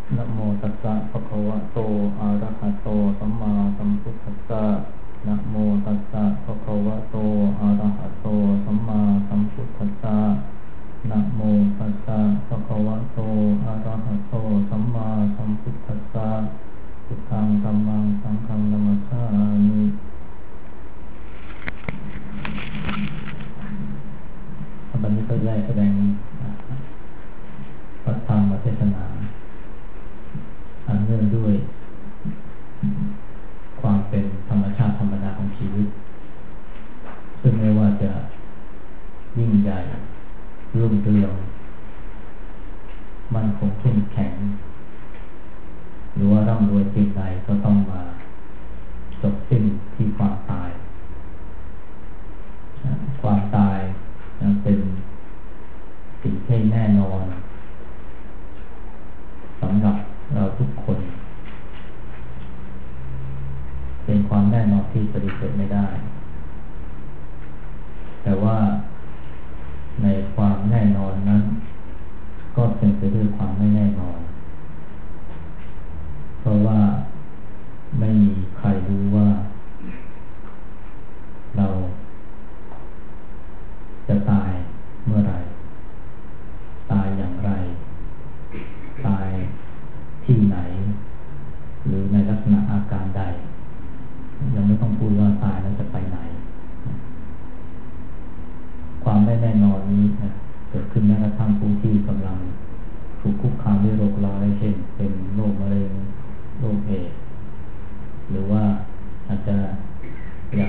นะโมตัสสะภะคะวะโตอะระหะโตสัมมาสัมพุทธัสสะนะโมตัสสะภะคะวะโตอะระหะโตสัมมาสัมพุทธัสสะนะโมตัสสะภะคะวะโตอะระหะโตสัมมาสัมพุทธัสสะพุทธังธัมมังสังฆังนะมัสสามิวันนี้ก็ได้แสดงพระธรรมเทศนาอันเนื่องด้วยความเป็นธรรมชาติธรรมดาของชีวิตซึ่งไม่ว่าจะยิ่งใหญ่รุ่งเรืองมั่นคงเข้มแข็งหรือว่าร่ำรวยเพียงใดก็ต้องมาจบสิ้นที่ความตายความตายเป็นสิ่งที่แน่นอนสำหรับเราทุกคนเป็นความแน่นอนที่ปฏิเสธไม่ได้แต่ว่าในความแน่นอนนั้นก็เต็มไปด้วยความไม่แน่นอนเพราะว่าไม่มีใครรู้ว่าเราจะตายเมื่อไหร่ตายอย่างไรตายที่ไหนหรือในลักษณะอาการใดยังไม่ต้องพูดว่าตายแล้วจะไปไหนความไม่แน่นอนนี้เกิดขึ้นแม้กระทั่งผู้ที่กำลังถูกคุกคามด้วยโรคร้ายเช่นเป็นโรคมะเร็งโรคเอดส์หรือว่าอาจจะยัง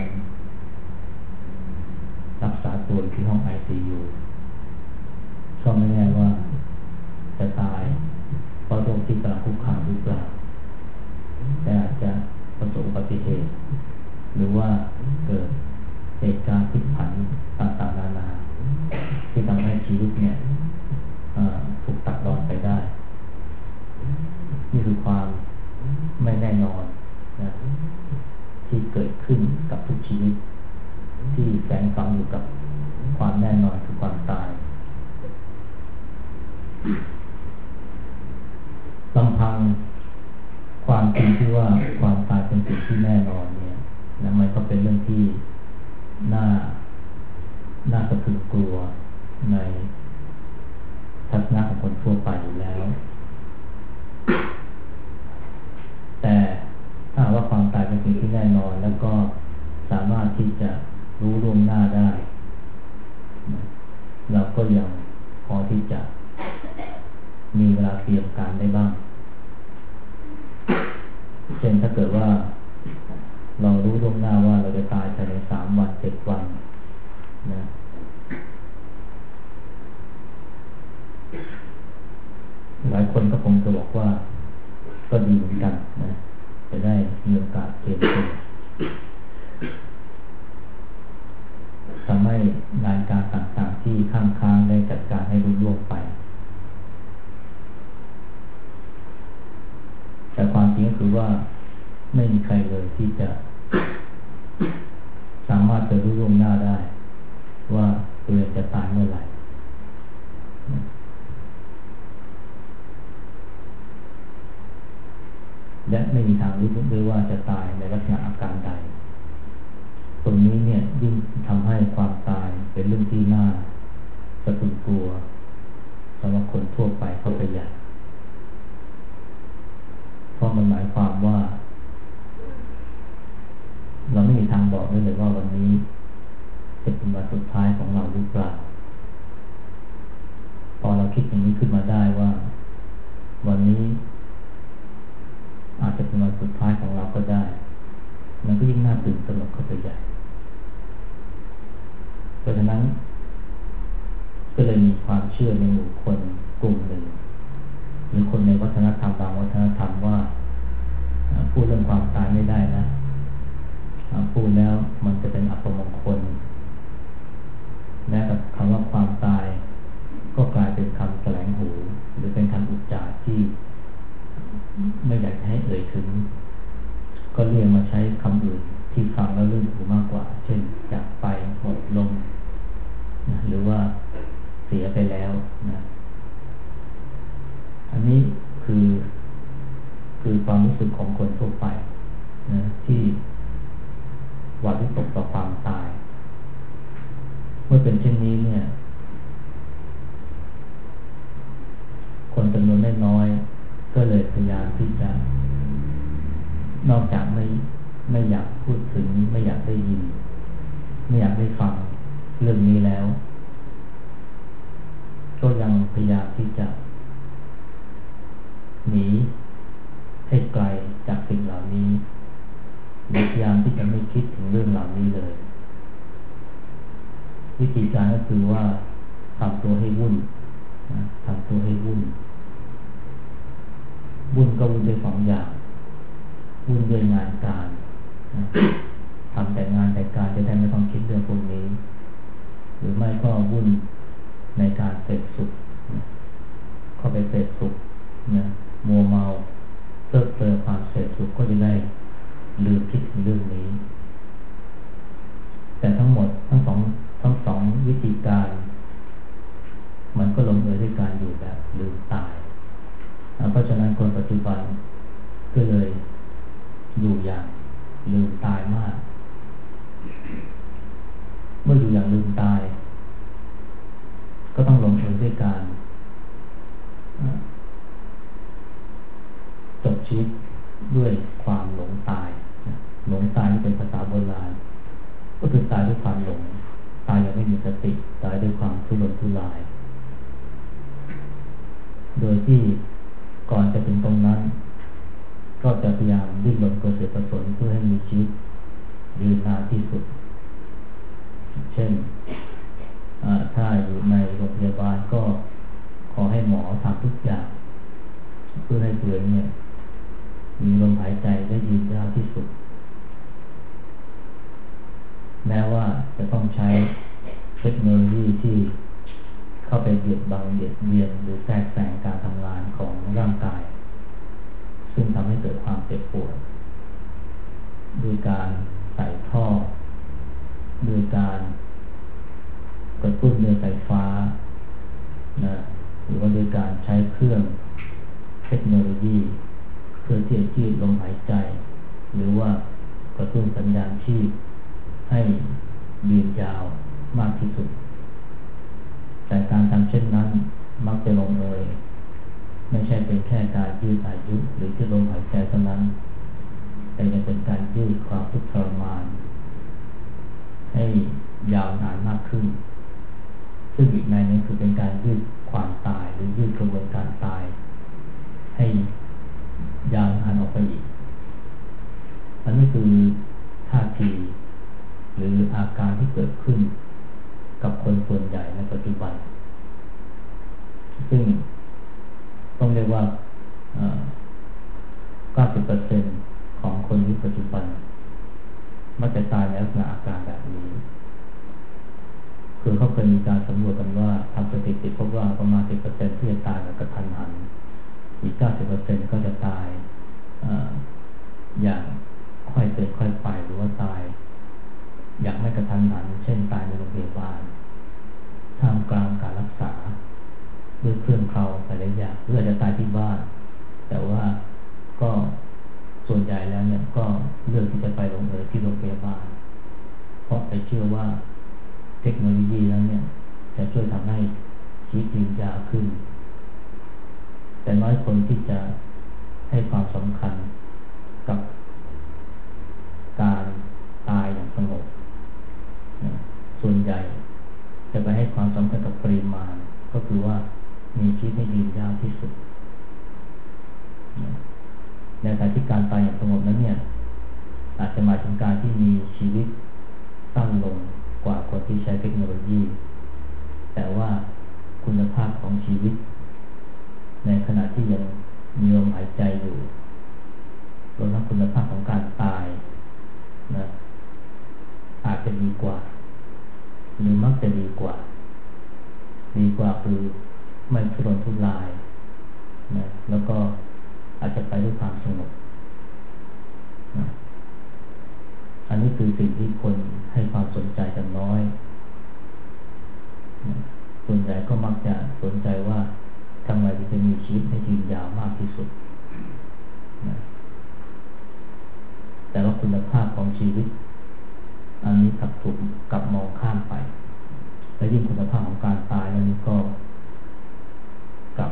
รักษาตัวที่ห้อง ICU ก็ไม่แน่ว่าจะตายเพราะโรคที่กำลังคุกคามหรือเปล่าแต่อาจจะประสบอุบัติเหตุหรือว่าเกิดเหตุการณ์พลิกผันต่างๆนานาที่ทำให้ชีวิตเนี่ยถูกตัดรอนไปได้นี่คือความไม่แน่นอนนะที่เกิดขึ้นกับทุกชีวิตที่แฝงฝังอยู่กับความแน่นอนคือความตายลำพังความจริงที่ว่าความตายเป็นสิ่งที่แน่นอนเนี่ยนะมันก็เป็นเรื่องที่น่าสะพรึงกลัวในทัศนะของคนทั่วไปอยู่แล้วแต่ถ้าว่าความตายเป็นสิ่งที่แน่นอนแล้วก็สามารถที่จะรู้ล่วงหน้าได้เราก็ยังพอที่จะมีเวลาเตรียมการได้บ้างเช่นถ้าเกิดว่าเรารู้ล่วงหน้าว่าเราจะตายภายใน3 วัน7 วันนะหลายคนก็คงจะบอกว่าก็ดีเหมือนกันนะจะได้มีโอกาสเตรียมตัวทำให้งานการต่างๆที่ค้างๆได้จัดการให้รุ่งโรจน์ไปแต่ความจริงก็คือว่าไม่มีใครเลยที่จะสามารถจะรู้ล่วงหน้าได้ว่าตัวเองจะตายเมื่อไหร่และไม่มีทางรู้ด้วยว่าจะตายในลักษณะอาการใดตรงนี้เนี่ยยิ่งทำให้ความตายเป็นเรื่องที่น่าสะพรึงกลัวสำหรับคนทั่วไปเข้าไปใหญ่เพราะมันหมายความว่าเราไม่มีทางบอกได้เลยว่าวันนี้จะเป็นวันสุดท้ายของเราหรือเปล่าพอเราคิดอย่างนี้ขึ้นมาได้ว่าวันนี้อาจจะเป็นวันสุดท้ายของเราก็ได้มันก็ยิ่งน่าตื่นตระหนกเข้าไปใหญ่เพราะฉะนั้นก็เลยมีความเชื่อในหมู่คนกลุ่มหนึ่งหรือคนในวัฒนธรรมบางวัฒนธรรมว่าพูดเรื่องความตายไม่ได้นะพูดแล้วมันจะเป็นอัปมงคลแม้กับคำว่าความตายก็กลายเป็นคำแสลงหูหรือเป็นคำอุจจาระที่ไม่อยากให้เอ่ยถึงก็เรียกมาใช้คำอื่นที่ฟังแล้วลื่นหูมากกว่าเช่นจากไปหมดลมนะหรือว่าเสียไปแล้วนะอันนี้คือความรู้สึกของคนทั่วไปนะที่หวาดวิตกต่อความตายเมื่อเป็นเช่นนี้เนี่ยคนจำนวนน้อยก็เลยพยายามที่จะนอกจากไม่อยากพูดถึงไม่อยากได้ยินไม่อยากได้ฟังเรื่องนี้แล้วก็ยังพยายามที่จะหนีให้ไกลจากสิ่งเหล่านี้พยายามที่จะไม่คิดถึงเรื่องเหล่านี้เลยวิธีการก็คือว่าทำตัวให้วุ่นนะทำตัวให้วุ่นก็วุ่นด้วยสองอย่างวุ่นด้วยงานการนะทำแต่งานแต่การจะได้ไม่ต้องคิดเรื่องพวกนี้หรือไม่ก็วุ่นในการเสพสุขนะเข้าไปเสพสุขนะมัวเมาเพลิดเพลินความเสพสุขก็จะได้ลืมคิดถึงเรื่องนี้แต่ทั้งหมดทั้งสองวิธีการมันก็ลงเอยด้วยการอยู่แบบลืมตายเพราะฉะนั้นคนปัจจุบันก็เลยอยู่อย่างลืมตายมากเมื่ออยู่อย่างลืมตายก็ต้องลงเอยด้วยการจบชีวิตด้วยความหลงตายหลงตายนี่เป็นภาษาโบราณก็คือตายด้วยความหลงตายอย่างไม่มีสติตายด้วยความทุรนทุรายโดยที่ก่อนจะถึงตรงนั้นก็จะพยายามดิ้นรนกระเสือกกระสนเพื่อให้มีชีวิตยืนนานที่สุดเช่นถ้าอยู่ในโรงพยาบาลก็ขอให้หมอทำทุกอย่างเพื่อให้ตัวเองเนี่ยมีลมหายใจได้ยืนยาวที่สุดแม้ว่าจะต้องใช้เทคโนโลยีที่เข้าไปเบียดบังเบียดเบียนหรือแทรกแซงการทำงานของร่างกายซึ่งทำให้เกิดความเจ็บปวดด้วยการใส่ท่อด้วยการกระตุ้นด้วยไฟฟ้านะหรือว่าด้วยการใช้เครื่องเทคโนโลยีเพื่อที่จะยืดลมหายใจหรือว่ากระตุ้นสัญญาณชีพให้ยืนยาวมากที่สุดแต่การทำเช่นนั้นมักจะลงเอยไม่ใช่เป็นแค่การยืดอายุหรือที่ลมหายใจเท่านั้นแต่ยังเป็นการยืดความทุกข์ทรมานให้ยาวนานมากขึ้นซึ่งอีกในนึงคือเป็นการยืดความตายหรือยืดกระบวนการตายให้ยาวนานออกไปอีกอันนี้คือท่าทีหรืออาการที่เกิดขึ้นกับคนส่วนใหญ่ในปัจจุบันซึ่งต้องเรียกว่า90% ของคนในปัจจุบันมักจะตายในลักษณะอาการแบบนี้คือเขาเคยมีการสำรวจกันว่าทำสถิติพบว่าประมาณ 10% ที่จะตายแบบกระทันหันอีก 90% ก็จะตายอย่างค่อยเป็นค่อยไปหรือว่าตายอย่างไม่กระทันหันเช่นตายในโรงพยาบาลท่ามกลางการรักษาด้วยเครื่องเคราหลายอย่างหรืออาจจะตายที่บ้านแต่ว่าก็ส่วนใหญ่แล้วเนี่ยก็เลือกที่จะไปลงเอยที่โรงพยาบาลเพราะไปเชื่อว่าเทคโนโลยีนั้นเนี่ยจะช่วยทำให้ชีวิตยืนยาวขึ้นแต่น้อยคนที่จะให้ความสำคัญกับการตายอย่างสงบส่วนใหญ่จะไปให้ความสำคัญกับปริมาณก็คือว่ามีชีวิตให้ยืนยาวที่สุดในขณะที่การตายอย่างสงบนั้นเนี่ยอาจจะหมายถึงการที่มีชีวิตสั้นลงกว่าคนที่ใช้เทคโนโลยีแต่ว่าคุณภาพของชีวิตในขณะที่ยังมีลมหายใจอยู่รวมทั้งคุณภาพของการตายนะอาจจะดีกว่าหรือมักจะดีกว่าคือไม่ทุรนทุรายนะแล้วก็อาจจะไปด้วยความสงบนะอันนี้คือสิ่งที่คนให้ความสนใจกันน้อยนะส่วนใหญ่ก็มักจะสนใจว่าทำไมถึงจะมีชีวิตให้ยืนยาวมากที่สุดนะ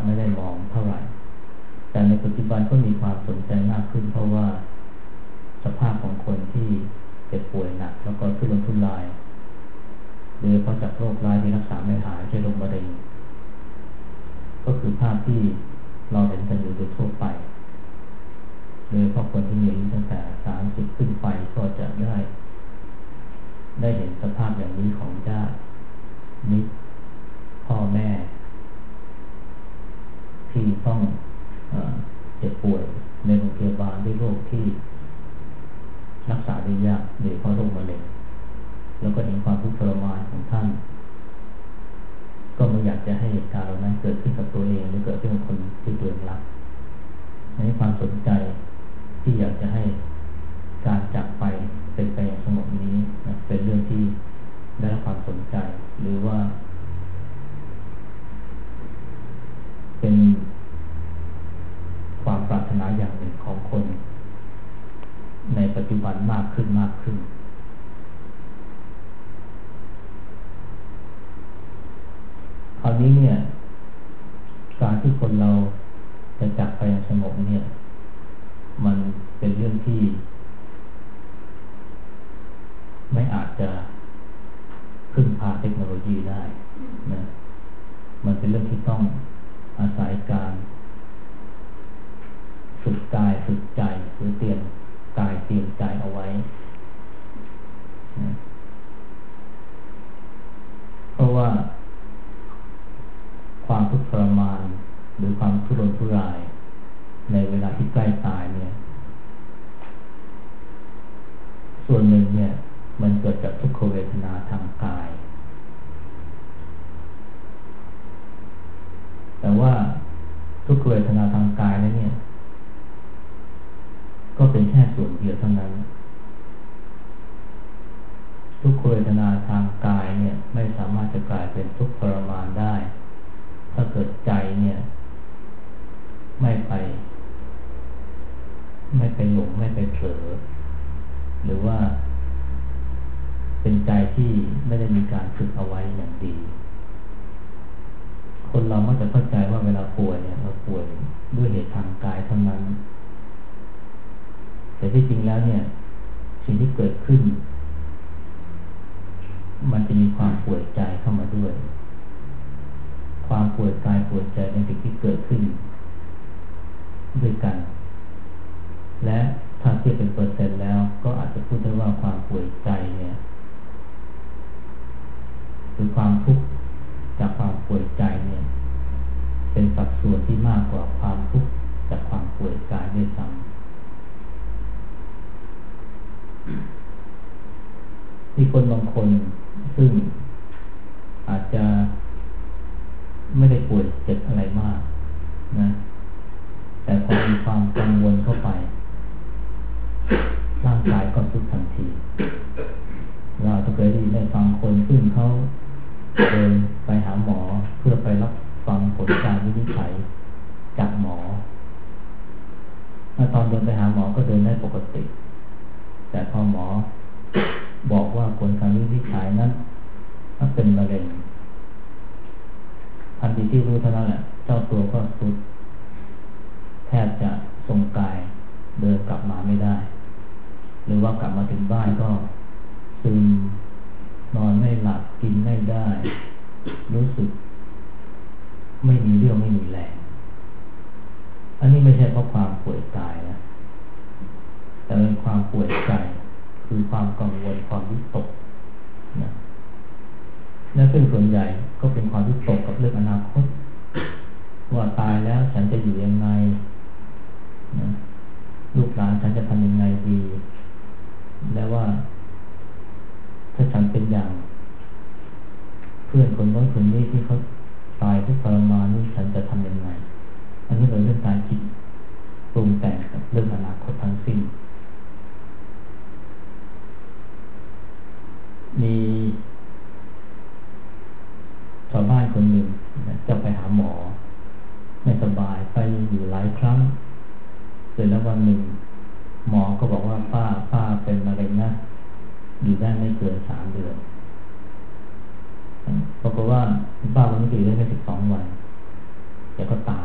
ไม่ได้มองเท่าไหร่แต่ในปัจจุบันก็มีความสนใจมากขึ้นเพราะว่าสภาพของคนที่เจ็บป่วยหนักแล้วก็ทุรนทุรายโดยเฉพาะจากโรคร้ายที่รักษาไม่หายเช่นโรคมะเร็งก็คือภาพที่เราเห็นกันอยู่โดยทั่วไปโดยเฉพาะคนที่มีอายุตั้งแต่30ขึ้นไปก็จะได้เห็นสภาพอย่างนี้ของญาติมิตรพ่อแม่ที่ต้องเจ็บป่วยในโรงพยาบาลด้วยโรคที่รักษาได้ยากโดยเฉพาะโรคมะเร็งแล้วก็เห็นความทุกข์ทรมานของท่านก็ไม่อยากจะให้เหตุการณ์เหล่านั้นเกิดขึ้นกับตัวเองหรือเกิดขึ้นกับคนที่ตัวเองรักในความสนใจที่อยากจะให้การจากไปเป็นไปอย่างสงบนี้นะเป็นเรื่องที่ได้รับความสนใจหรือว่าเป็นความปรารถนาอย่างหนึ่งของคนในปัจจุบันมากขึ้นคราวนี้เนี่ยการที่คนเราจะจากไปอย่างสงบเนี่ยมันเป็นเรื่องที่ไม่อาจจะพึ่งพาเทคโนโลยีได้นะมันเป็นเรื่องที่ต้องอาศัยการฝึกกายฝึกใจหรือเตรียมกายเตรียมใจเอาไว้นะเพราะว่าความทุกข์ทรมานหรือความทุรนทุรายในเวลาที่ใกล้ตายเนี่ยส่วนหนึ่งเนี่ยมันเกิดจากทุกขเวทนาทางกายแต่ว่าทุกขเวทนาทางกายเนี่ยก็เป็นแค่ส่วนเดียวเท่านั้นทุกขเวทนาทางกายเนี่ยไม่สามารถจะกลายเป็นทุกข์ทรมานได้ถ้าเกิดใจเนี่ยไม่ไปหลงไม่ไปเผลอหรือว่าเป็นใจที่ไม่ได้มีการฝึกเอาไว้อย่างดีคนเรามักจะเข้าใจว่าเวลาป่วยเนี่ยเราป่วยด้วยเหตุทางกายเท่านั้นแต่ที่จริงแล้วเนี่ยสิ่งที่เกิดขึ้นมันจะมีความป่วยใจเข้ามาด้วยความป่วยกายป่วยใจเป็นสิ่งที่เกิดขึ้นด้วยกันและถ้าเทียบเป็นเปอร์เซ็นต์แล้วก็อาจจะพูดได้ว่าความป่วยใจเนี่ยหรือความทุกข์จากความป่วยใจเนี่ยเป็นสัดส่วนที่มากกว่าความทุกข์จากความป่วยกายด้วยซ้ำมีคนบางคนซึ่งอาจจะไม่ได้ป่วยเจ็บอะไรมากนะแต่พอมีความกังวลเข้าไปร่างกายก็ทรุดทันทีเราจะเคยได้ฟังคนซึ่งเขาเดินไปหาหมอเพื่อไปรับฟังผลการวินิจฉัยจากหมอตอนเดินไปหาหมอก็เดินได้ปกติแต่พอหมอบอกว่าผลการวินิจฉัยนั้นเป็นมะเร็งทันทีที่รู้เท่านั้นแหละเจ้าตัวก็ทรุดแทบจะทรงกายเดินกลับมาไม่ได้หรือว่ากลับมาถึงบ้านก็ซึมนอนไม่หลับกินไม่ได้รู้สึกไม่มีเรี่ยวไม่มีแรงอันนี้ไม่ใช่เพราะความป่วยกายนะแต่เป็นความป่วยใจคือความกังวลความวิตกนะและซึ่งส่วนใหญ่ก็เป็นความวิตกกับเรื่องอนาคตว่าตายแล้วฉันจะอยู่ยังไงนะลูกหลานฉันจะทำยังไงดีและว่าถ้าฉันเป็นอย่างเพื่อนคนโน้นคนนี้ที่เขาตายทุกข์ทรมานนี่ฉันจะทำยังไงอันนี้เป็นเรื่องการคิดปรุงแต่งกับเรื่องอนาคตทั้งสิ้นมีชาวบ้านคนหนึ่งจะไปหาหมอไม่สบายไปอยู่หลายครั้งเสร็จแล้ววันหนึ่งหมอก็บอกว่าป้าเป็นมะเร็งนะอยู่ได้ไม่เกิน3 เดือนปรากฏว่าป้าวันนี้อยู่ได้แค่12 วันแกก็ตาย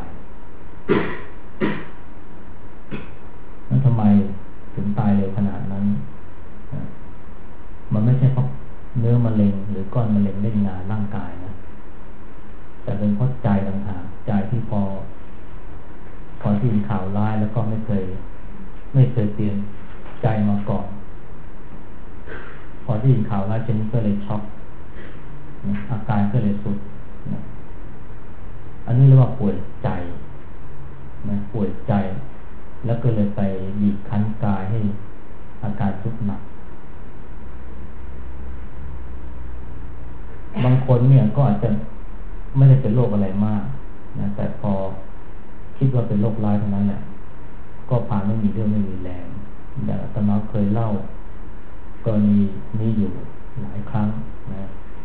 ที่ยินข่าวร้ายแล้วก็ไม่เคยเตรียมใจมาก่อนพอที่ยินข่าวร้ายเช่นนี้ก็เลยช็อกนะอาการก็เลยสุดนะอันนี้เรียกว่าป่วยใจนะป่วยใจแล้วก็เลยไปบีบคั้นกายให้อาการทรุดหนักบางคนเนี่ยก็อาจจะไม่ได้เป็นโรคอะไรมากนะแต่พอคิดว่าเป็นโรคร้ายเท่านั้นแหละก็พาไม่มีเรื่องไม่มีแรงอย่างอาตมาเคยเล่ากรณีนี้อยู่หลายครั้งนะ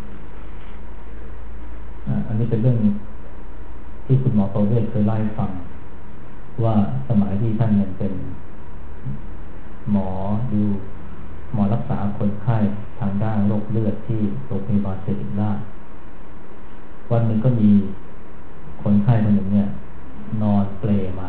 อันนี้เป็นเรื่องที่คุณหมอประเวศเคยเล่าให้ฟังว่าสมัยที่ท่านยังเป็นหมอรักษาคนไข้ทางด้านโรคเลือดที่โรงพยาบาลศิริราชวันหนึ่งก็มีคนไข้คนหนึ่งเนี่ยนอนเปลมา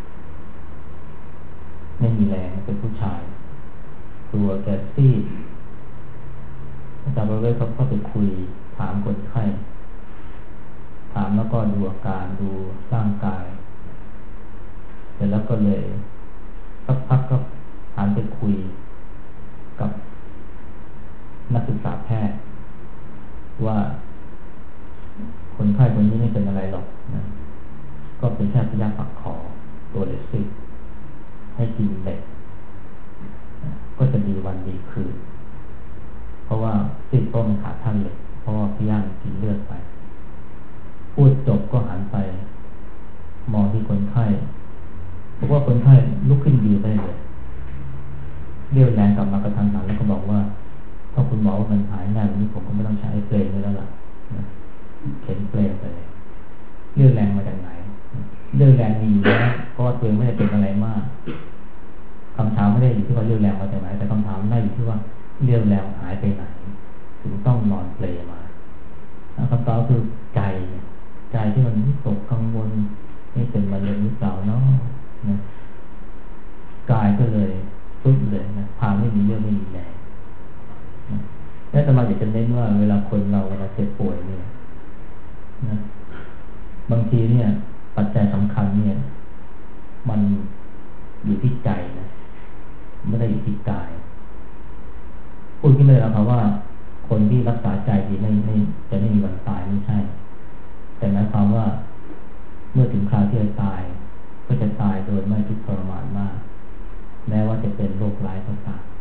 ไม่มีแรงเป็นผู้ชายตัวแกซีดอาจารย์ประเวศเขาก็ไปคุยถามคนไข้ถามแล้วก็ดูอาการดูร่างกายเสร็จแล้วก็เลยสักพักก็หันไปคุยกับนักศึกษาแพทย์ว่าคนไข้คนนี้ไม่เป็นอะไรหรอกนะก็เป็นแค่พยาธิปากคอตัวเล็กซิให้กินเหล็กก็จะดีวันดีคืนเพราะว่าซิดต้นขาดท่านเหล็กเพราะว่าพยาธิกินเลือดไปพูดจบก็หันไปมองที่คนไข้เพราะว่าคนไข้ลุกขึ้นยืนได้เลยเรี่ยวแรงกลับมากระทันหันแล้วก็บอกว่าถ้าคุณหมอว่ามันหายง่ายวันนี้ผมก็ไม่ต้องใช้เปลยแล้วล่ะเข็นเปลยไปเลยเรี่ยวแรงมาจากไหนเรี่ยวแรงมีอยู่แล้วเพราะว่าตัวเองไม่ได้เป็นอะไรมากคำถามไม่ได้อยู่ที่ว่าเรี่ยวแรงมาจากไหนแต่คำถามได้อยู่ที่ว่าเรี่ยวแรงหายไปไหนถึงต้องนอนเปลยมาคำตอบคือใจที่มันตกกังวลนี่เป็นมะเร็งหรือเปล่าเนาะนะกายก็เลยสุดเลยนะพาไม่มีเรื่องไม่มีแรงนะและสมาอยากจะเน้นว่าเวลาคนเราเวลาเจ็บป่วยเนี่ยนะบางทีเนี่ยปัจจัยสำคัญเนี่ยมันอยู่ที่ใจนะไม่ได้อยู่ที่กายพูดขึ้นมาเลยนะครับว่าคนที่รักษาใจดีไม่จะไม่มีวันตายไม่ใช่แต่หมายความว่าเมื่อถึงคราวที่จะตายก็จะตายโดยไม่ทุกข์ทรมานมากแม้ว่าจะเป็นโรคร้ายก็ตาม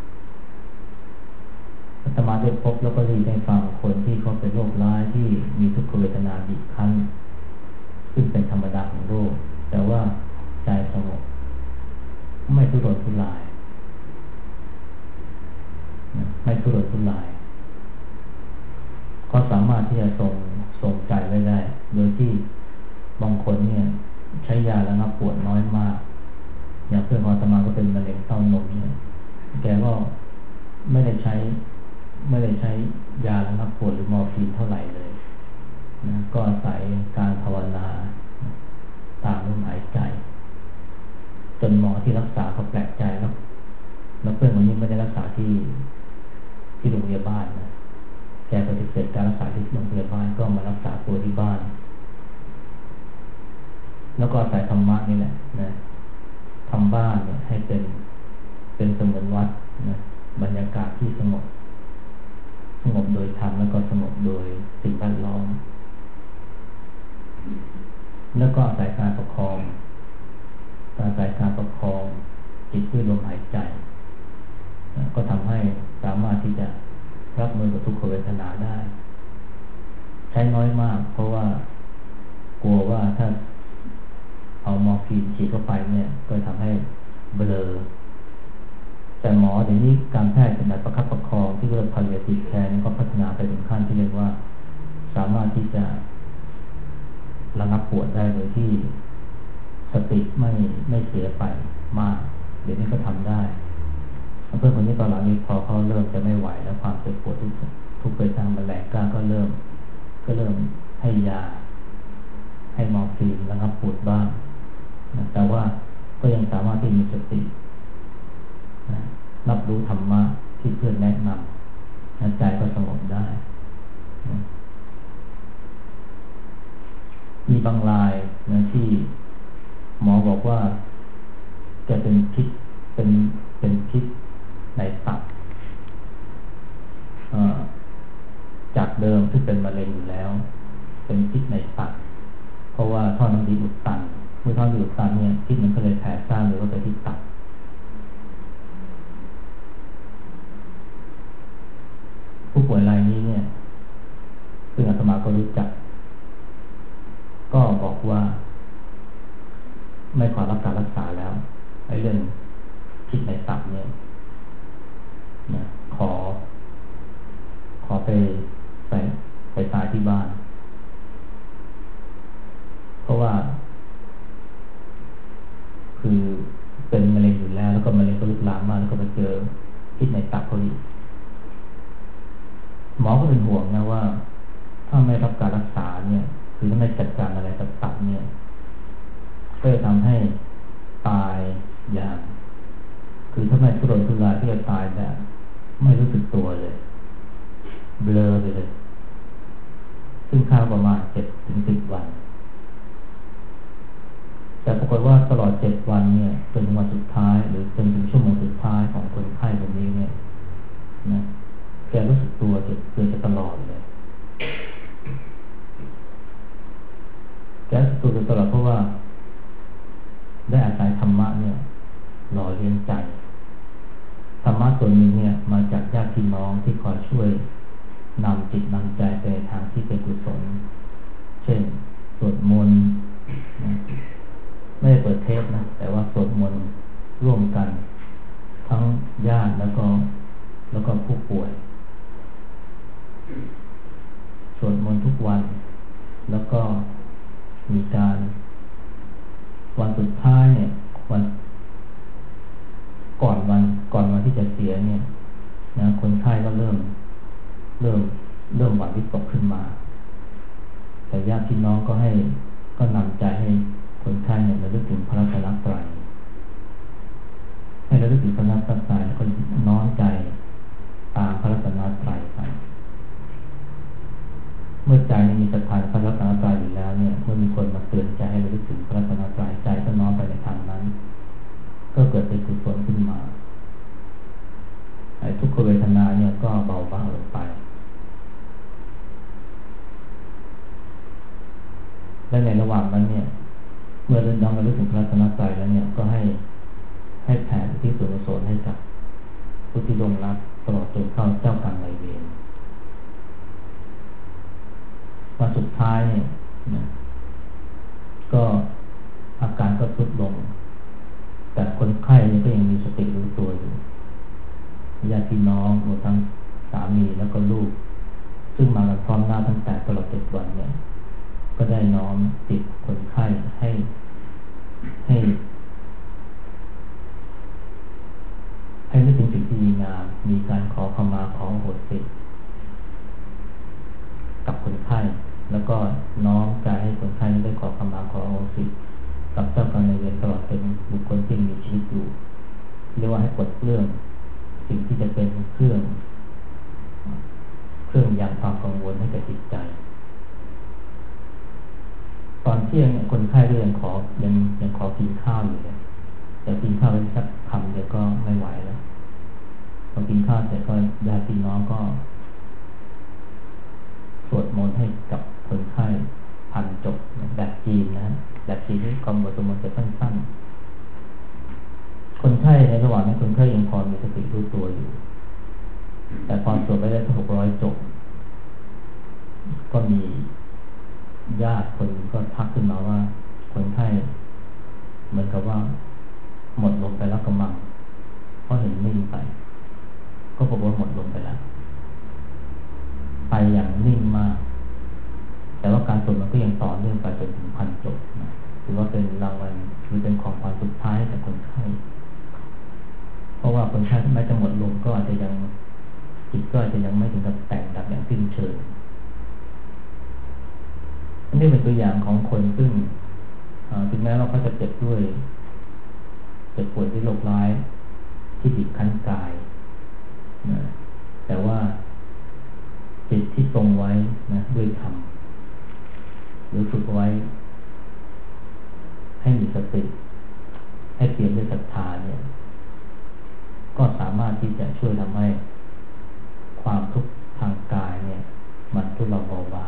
อาตมาได้พบแล้วก็ได้ฟังคนที่เขาเป็นโรคร้ายที่มีทุกขเวทนาบีบคั้นซึ่งเป็นธรรมดาของโรคแต่ว่าใจสงบไม่ทุรนทุรายไม่ทุรนทุรายก็สามารถที่จะทรงใจไว้ได้โดยที่บางคนเนี่ยใช้ยาระงับปวดน้อยมากอย่างเพื่อนของอาตมาก็เป็นมะเร็งเต้านมเนี่ยแกก็ไม่ได้ใช้ยาระงับปวดหรือมอร์ฟีนเท่าไหร่เลยนะก็อาศัยการภาวนาตามลมหายใจจนหมอที่รักษาเขาแปลกใจแล้วเพื่อนคนนี้ไม่ได้รักษาที่โรงพยาบาลนะแกปฏิเสธการรักษาที่โรงพยาบาลก็มารักษาตัวที่บ้านแล้วก็อาศัยธรรมะนี่แหละนะทำบ้านเนี่ยให้เป็นเสมือนวัดนะบรรยากาศที่สงบโดยธรรมแล้วก็สงบโดยสิ่งแวดล้อมแล้วก็อาศัยการประคองจิตด้วยลมหายใจนะก็ทำให้สามารถที่จะรับมือกับทุกขเวทนาได้ใช้น้อยมากเพราะว่ากลัวว่าถ้าเอามอร์ฟีนฉีดเข้าไปเนี่ยก็ทำให้เบลอแต่หมอเดี๋ยวนี้การแพทย์เป็นแบบประคับประคองที่เรียกว่า palliative care ก็พัฒนาไปถึงขั้นที่เรียกว่าสามารถที่จะระงับปวดได้โดยที่สติไม่เสียไปมากเดี๋ยวนี้ก็ทำได้เพื่อนคนนี้ตอนหลังนี้พอเขาเริ่มจะไม่ไหวแล้วความเจ็บปวดทุกไปทางแมลงก้าก็เริ่มให้ยาให้มอร์ฟีนระงับปวดบ้างนะแต่ว่าก็ยังสามารถที่มีสตินะรับรู้ธรรมะที่เพื่อนแนะนำนะใจก็สงบได้นะมีบางรายนะที่หมอบอกว่าจะเป็นพิษเป็นพิษในตับจากเดิมที่เป็นมะเร็งอยู่แล้วเป็นพิษในตับเพราะว่าท่อน้ำดีอุดตันเมื่อท่อน้ำดีอุดตันเนี่ยพิษมันก็เลยแผ่ซ่านหรือว่าไปที่ตับผู้ป่วยรายนี้เนี่ยซึ่งอาตมาก็รู้จักก็บอกว่าไม่ขอรับการรักษาแล้วไอ้เรื่องพิษในตับเนี่ยนะขอไปตายที่บ้านเพราะว่าคือเป็นมะเร็งอยู่แล้วก็มะเร็งก็ลุกลามมากแล้วก็ไปเจอพิษในตับเขาอีกหมอก็เป็นห่วงนะว่าถ้าไม่รับการรักษาเนี่ยคือถ้าไม่จัดการอะไรกับตับเนี่ยก็จะทำให้ตายอย่างคือถ้าไม่ทุรนทุรายที่จะตายแบบไม่รู้สึกตัวเลยเบลอไปเลยซึ่งค่าประมาณ7-10 วันแต่ปรากฏว่าตลอด7 วันเนี่ยจนถึงวันสุดท้ายหรือจนถึงชั่วโมงสุดท้ายของคนไข้คนนี้เนี่ยนะแกรู้สึกตัวเกือบจะตลอดเลยแกรู้สึกตัวตลอดเพราะว่าได้อาศัยธรรมะเนี่ยหล่อเลี้ยงใจธรรมะส่วนหนึ่งเนี่ยมาจากญาติพี่น้องที่คอยช่วยนำจิตนำใจไปทางที่เป็นกุศลเช่นสวดมนต์ไม่ได้เปิดเทปนะแต่ว่าสวดมนต์ร่วมกันทั้งญาติแล้วก็ผู้ป่วยสวดมนต์ทุกวันแล้วก็มีการวันสุดท้ายเนี่ยวันก่อนวันที่จะเสียเนี่ยนะคนไข้ก็เริ่มหวั่นวิตกขึ้นมาแต่ญาติพี่น้องก็นำใจให้คนไข้เนี่ยระลึกถึงพระรัตนตรัยให้ระลึกถึงพระรัตนตรัยแล้วก็น้อมใจตามพระรัตนตรัยไปเมื่อใจมีศรัทธาในพระรัตนตรัยอยู่แล้วเนี่ยเมื่อมีคนมาเตือนใจให้ระลึกถึงพระรัตนตรัยใจก็น้อมไปในทางนั้นก็เกิดเป็นกุศลขึ้นมาทุกขเวทนาเนี่ยก็เบาบางลงไปและในระหว่างนั้นเนี่ยเมื่อเริ่มน้อมระลึกถึงพระรัตนตรัยแล้วเนี่ยก็ให้แผ่ที่ส่วนกุศลให้กับผู้ที่ร่วงรับตลอดจนเข้าเจ้ากรรมนายเวรวันสุดท้ายเนี่ยก็อาการก็ทรุดลงแต่คนไข้เนี่ยก็ยังมีสติรู้ตัวอยู่ญาติพี่น้องรวมทั้งสามีแล้วก็ลูกซึ่งมากันพร้อมหน้าตั้งแต่ตลอด7 วันเนี่ยก็ได้น้อมติดคนไข้ให้นึกถึงสิ่งที่ดีงามมีการขอขมาขออโหสิกับคนไข้แล้วก็น้อมใจให้คนไข้ได้ขอขมาขออโหสิกับเจ้ากรรมนายเวรตลอดเป็นบุคคลที่มีชีวิตอยู่เรียกว่าให้ปลดเปลื้องสิ่งที่จะเป็นเครื่องยังความกังวลให้แก่จิตใจตอนเที่ยงเนี่ยคนไข้ก็ยังขอกินข้าวอยู่เลยแต่กินข้าวไปสักคำเดียวก็ไม่ไหวแล้วพอกินข้าวเสร็จก็ญาติพี่น้องก็สวดมนต์ให้กับคนไข้1,000 จบแบบจีนนะแบบจีนที่กำหนดสวดมนต์จะสั้นๆคนไข้ในระหว่างนั้นคนไข้ยังพอมีสติรู้ตัวอยู่แต่พอสวดไปได้ทั้ง600 จบก็มีญาติคนก็ทักขึ้นมาว่าคนไข้เหมือนกับว่าหมดลมไปแล้วกำลังเพราะเห็นนิ่งไปก็บอกว่าหมดลมไปแล้วไปอย่างนิ่งมากแต่ว่าการสวดมันก็ยังต่อเนื่องไปจนถึง1,000 จบนะถือว่าเป็นรางวัลหรือเป็นของขวัญสุดท้ายจากคนไข้เพราะว่าคนไข้แม้จะหมดลมก็อาจจะยังจิตก็อาจจะยังไม่ถึงกับแตกดับอย่างสิ้นเชิงอันนี้เป็นตัวอย่างของคนซึ่งถึงแม้ว่าเขาจะเจ็บป่วยด้วยโรคร้ายที่บีบคั้นกายนะแต่ว่าจิตที่ทรงไว้นะด้วยธรรมหรือฝึกไว้ใให้มีสติให้เปลี่ยนด้วยศรัทธาเนี่ยก็สามารถที่จะช่วยทำให้ความทุกข์ทางกายเนี่ยมันทุเลาเบาบาง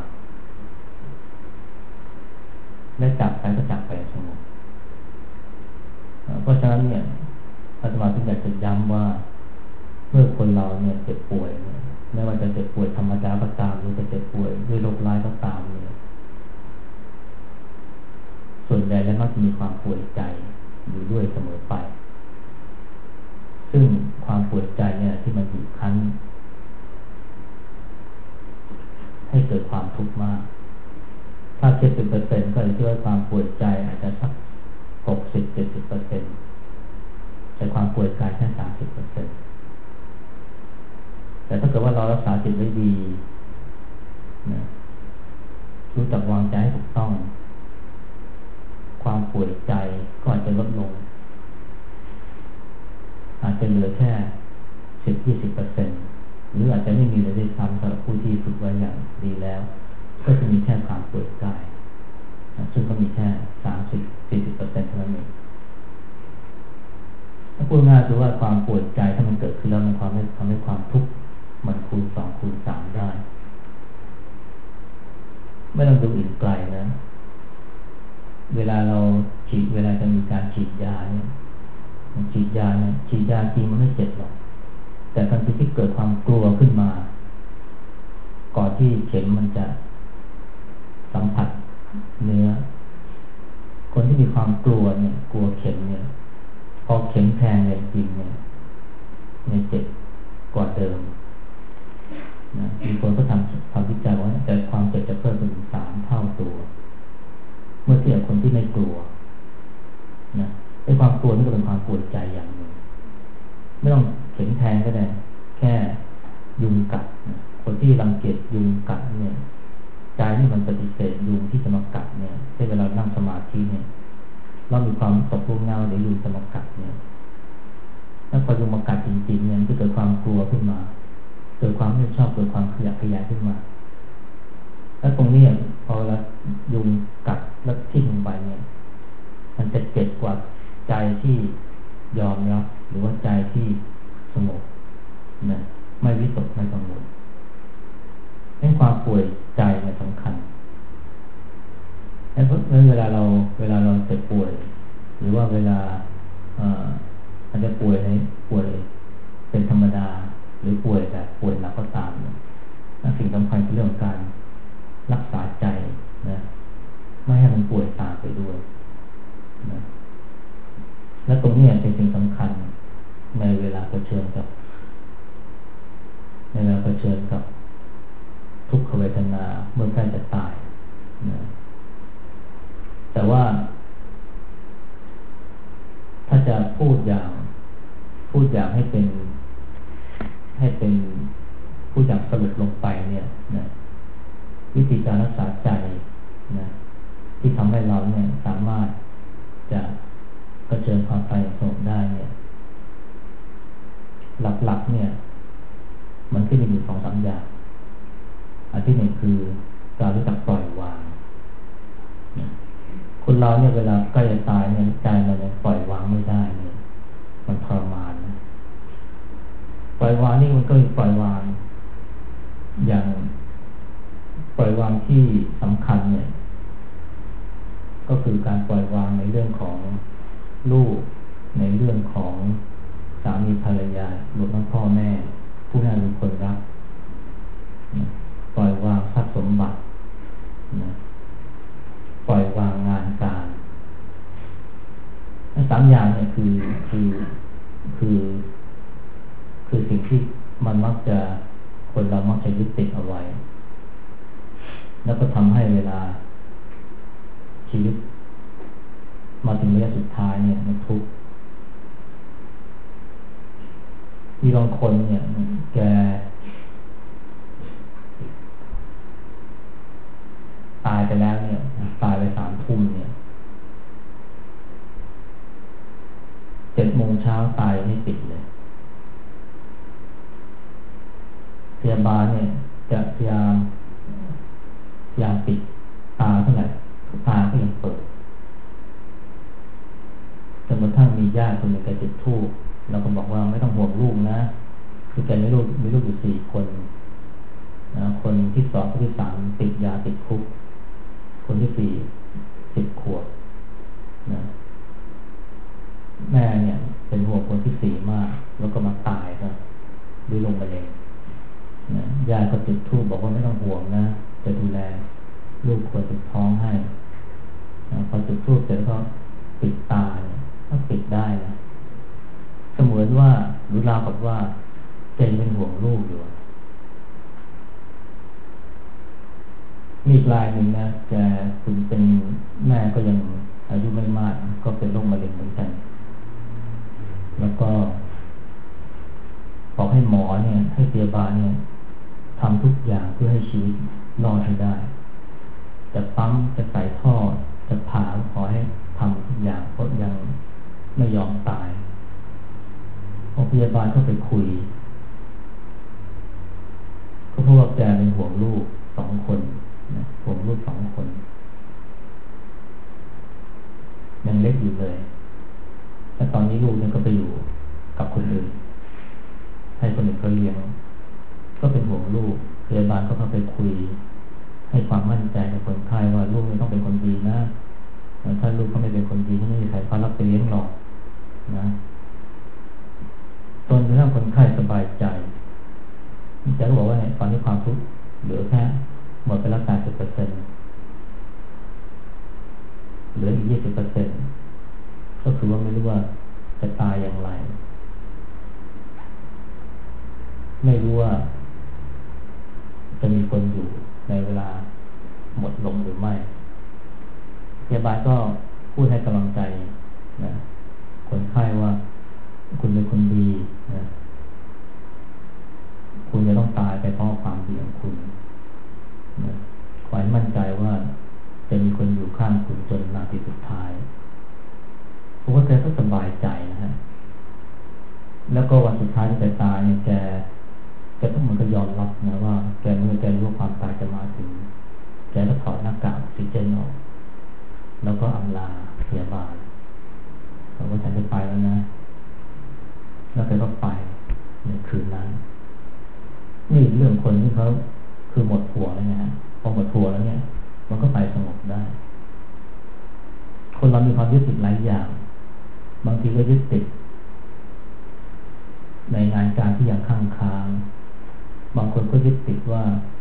และจากไปก็จากไปสงบเพราะฉะนั้นเนี่ยอาตมาจึงอยากจะย้ำว่าเมื่อคนเราเนี่ยเจ็บป่วยเนี่ยไม่ว่าจะเจ็บป่วยธรรมดาก็ตามหรือจะเจ็บป่วยด้วยโรคร้ายก็ตามเนี่ยส่วนใหญ่แล้วมักจะมีความป่วยใจอยู่ด้วยเสมอไปซึ่งความป่วยใจเนี่ยที่มันบีบคั้นให้เกิดความทุกข์มากถ้าเทียบเป็นเปอร์เซ็นต์ก็จะคิดว่าความป่วยใจอาจจะสัก60-70%แต่ความป่วยกายแค่30%แต่ถ้าเกิดว่าเรารักษาจิตไว้ดีนะรู้จักวางใจให้ถูกต้องความป่วยใจก็อาจจะลดลงอาจจะเหลือแค่10-20%หรืออาจจะไม่มีเลยด้วยซ้ำสำหรับผู้ที่ฝึกไว้อย่างดีแล้วก็จะมีแค่ความป่วยกายซึ่งก็มีแค่30-40%เท่านั้นเองถ้าพูดง่ายคือว่าความป่วยใจถ้ามันเกิดขึ้นแล้วมันทำให้ความทุกข์มันคูณ2คูณ3ได้ไม่ต้องดูอื่นไกลนะเวลาจะมีการฉีดยาเนี่ยฉีดยาจริงมันไม่เจ็บหรอกแต่ทันทีที่เกิดความกลัวขึ้นมาก่อนที่เข็มมันจะสัมผัสเนื้อคนที่มีความกลัวเนี่ยกลัวเข็มเนี่ยพอเข็มแทงเลยจริงเนี่ยเจ็บกว่าเดิมนะมีคนก็ทำวิจัยว่าแต่ความเจ็บจะเพิ่มเป็น3 เท่าตัวเมื่อเทียบคนที่ไม่กลัวนะไอ้ความกลัวนี่ก็เป็นความปวดใจอย่างหนึ่งไม่ต้องเข็มแทงก็ได้แค่ยุงกัดนะคนที่รังเกียจยุงกัดเนี่ยใจนี่มันปฏิเสธยุงที่จะมากัดเนี่ยเช่นเวลานั่งสมาธิเนี่ยเรามีความตกลงเงาหรือยุงจะมากัดเนี่ยแล้วพอยุงมากัดจริงๆเนี่ยมันจะเกิดความกลัวขึ้นมาเกิดความไม่ชอบเกิดความขยะแขยงขึ้นมาแล้วตรงนี้พอแล้วยุงกัดแล้วทิ่มลงไปเนี่ยมันจะเจ็บกว่าใจที่ยอมรับหรือว่าใจที่สงบนะไม่วิตกไม่กังวลให้ความป่วยใจเนี่ยสำคัญแล้วเวลาเราเจ็บป่วยหรือว่าเวลาอาจจะป่วยเป็นธรรมดาหรือป่วยแบบป่วยหนักก็ตามเนี่ยสิ่งสำคัญคือเรื่องการรักษาใจนะไม่ให้มันป่วยตามไปด้วยนะและตรงนี้เป็นสิ่งสำคัญในเวลาเผชิญกับทุกขเวทนาเมื่อใกล้จะตายนะแต่ว่าถ้าจะพูดอย่างให้เป็นพูดอย่างสรุปลงไปเนี่ยนะวิธีการรักษาใจนะที่ทำให้เราเนี่ยสามารถจะเผชิญความตายสงบได้เนี่ยหลักๆเนี่ยมันก็มีอยู่2-3 อย่างอันที่หนึ่งคือการรู้จักปล่อยวางคนเราเนี่ยเวลาใกล้จะตายเนี่ยใจมันยังปล่อยวางไม่ได้เนี่ยมันทรมานนะปล่อยวางนี่มันก็ปล่อยวางอย่างปล่อยวางที่สำคัญเนี่ยก็คือการปล่อยวางในเรื่องของลูกในเรื่องของสามีภรรยารวมทั้งพ่อแม่ผู้นั้นเป็นคนรักปล่อยวางทรัพย์สมบัตินะปล่อยวางงานการ3 อย่างเนี่ยคือสิ่งที่มันมักจะคนเรามักจะยึดติดเอาไว้แล้วก็ทำให้เวลาชีวิตมาถึงระยะสุดท้ายเนี่ยมันทุกข์มีบางคนเนี่ยแกตายไปแล้วเนี่ยตายไป3 ทุ่มเนี่ย7 โมงเช้าตายไม่ติดเลยพยาบาลเนี่ยจะพยายามปิดตาเท่าไหร่ตาก็ยังเปิดนกระทั่งมีญาติคนหนึ่งแกจุดธูปเราก็บอกว่าไม่ต้องห่วงลูกนะคือแกมีลูกอยู่4 คนนะคนที่2คนที่3ติดยาติดคุกคนที่4 10 ขวบนะแม่เนี่ยเป็นห่วงคนที่4มากแล้วก็มาตายครับด้วยลงมะเร็งนะยายก็จุดธูปบอกว่าไม่ต้องห่วงนะจะดูแลลูกคนสุดท้องให้นะพอจุดธูปเสร็จก็ปิดตาเนี่ยก็ปิดได้นะเสมือนว่าหรือราวกับว่าแกเป็นห่วงลูกอยู่มีอีกรายหนึ่งนะแกถึงเป็นแม่ก็ยังอายุไม่มากก็เป็นโรคมะเร็งเหมือนกันแล้วก็บอกให้หมอเนี่ยให้พยาบาลเนี่ยทำทุกอย่างเพื่อให้ชีวิตรอดให้ได้จะปั๊มจะใส่ท่อจะผ่าขอให้ทำทุกอย่างเพราะยังไม่ยอมตายพอพยาบาลเข้าไปคุยก็เพราะว่าแกเป็นห่วงลูก2 คนนะห่วงลูก2 คนยังเล็กอยู่เลยและตอนนี้ลูกเนี่ยก็ไปอยู่กับคนอื่นให้คนอื่นเขาเลี้ยงก็เป็นห่วงลูกพยาบาลก็เข้าไปคุยให้ความมั่นใจกับคนไข้ว่าลูกไม่ต้องเป็นคนดีนะถ้าลูกเขาไม่เป็นคนดีที่ไม่มีใครเขารับไปเลี้ยงหรอกนะจนกระทั่งคนไข้สบายใจจะบอกว่าเนี่ยตอนนี้ความทุกข์เหลือแค่หมดไปแล้ว80%เหลืออีก20%ก็คือว่าไม่รู้ว่าจะตายอย่างไรไม่รู้ว่าจะมีคนอยู่ในเวลาหมดลมหรือไม่พยาบาลก็พูดให้กำลังใจนะคนไข้ว่าคุณเป็นคนดีนะคุณจะต้องตายไปเพราะความดีของคุณนะขอให้มั่นใจว่าจะมีคนอยู่ข้างคุณจนนาทีสุดท้ายเพราะว่าแกก็สบายใจนะฮะแล้วก็วันสุดท้ายที่แกตายเนี่ยแกต้องมันก็ยอมรับนะว่าแกเมื่อแกรู้ว่าความตายจะมาถึงแกก็ถอดหน้ากากออกซิเจนออกแล้วก็อำลาพยาบาลบอกว่าฉันจะไปแล้วนะแล้วแกก็ไปในคืนนั้นนี่เรื่องคนที่เขาคือหมดหัวแล้วนะฮะพอหมดหัวแล้วเนี่ยมันก็ไปสงบได้คนเรามีความยึดติดหลายอย่างบางทีก็ยึดติดในงานการที่ยังค้างบางคนก็ยึดติดว่า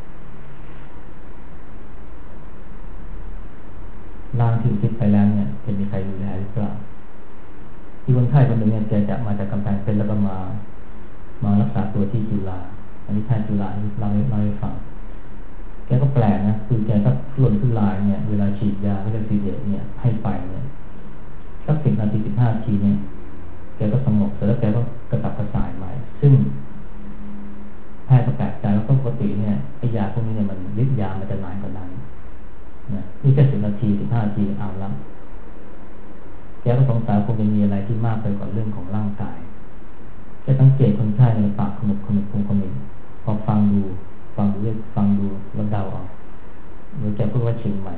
ร่างที่อุทิศไปแล้วเนี่ยจะมีใครดูแลหรือเปล่าที่คนไข้คนหนึ่งเนี่ยแกจะมาจากกำแพงเพชรแล้วก็มารักษาตัวที่จุฬาอันนี้แพทย์จุฬาเราให้ฟังแกก็แปลกนะคือแกก็หล่นขึ้นลายเนี่ยเวลาฉีดยาเวลาซีเดตเนี่ยให้ไปเนี่ยสัก10 นาที15 นาทีเนี่ยแกก็สงบเสร็จแล้วแกก็กระตับกระส่ายใหม่ซึ่งแพทย์ก็แปลกใจแล้วก็ปกติเนี่ยไอ้ยาพวกนี้เนี่ยมันฤทธิ์ยามันจะนานกว่านั้นนะนี่แค่10 นาที15 นาทีเอาแล้วแกก็สงสัยคงจะมีอะไรที่มากไปกว่าเรื่องของร่างกายแกสังเกตคนไข้ในปากขมุบพอฟังดูแล้วเดาเอาหรือแกพูดว่าเชียงใหม่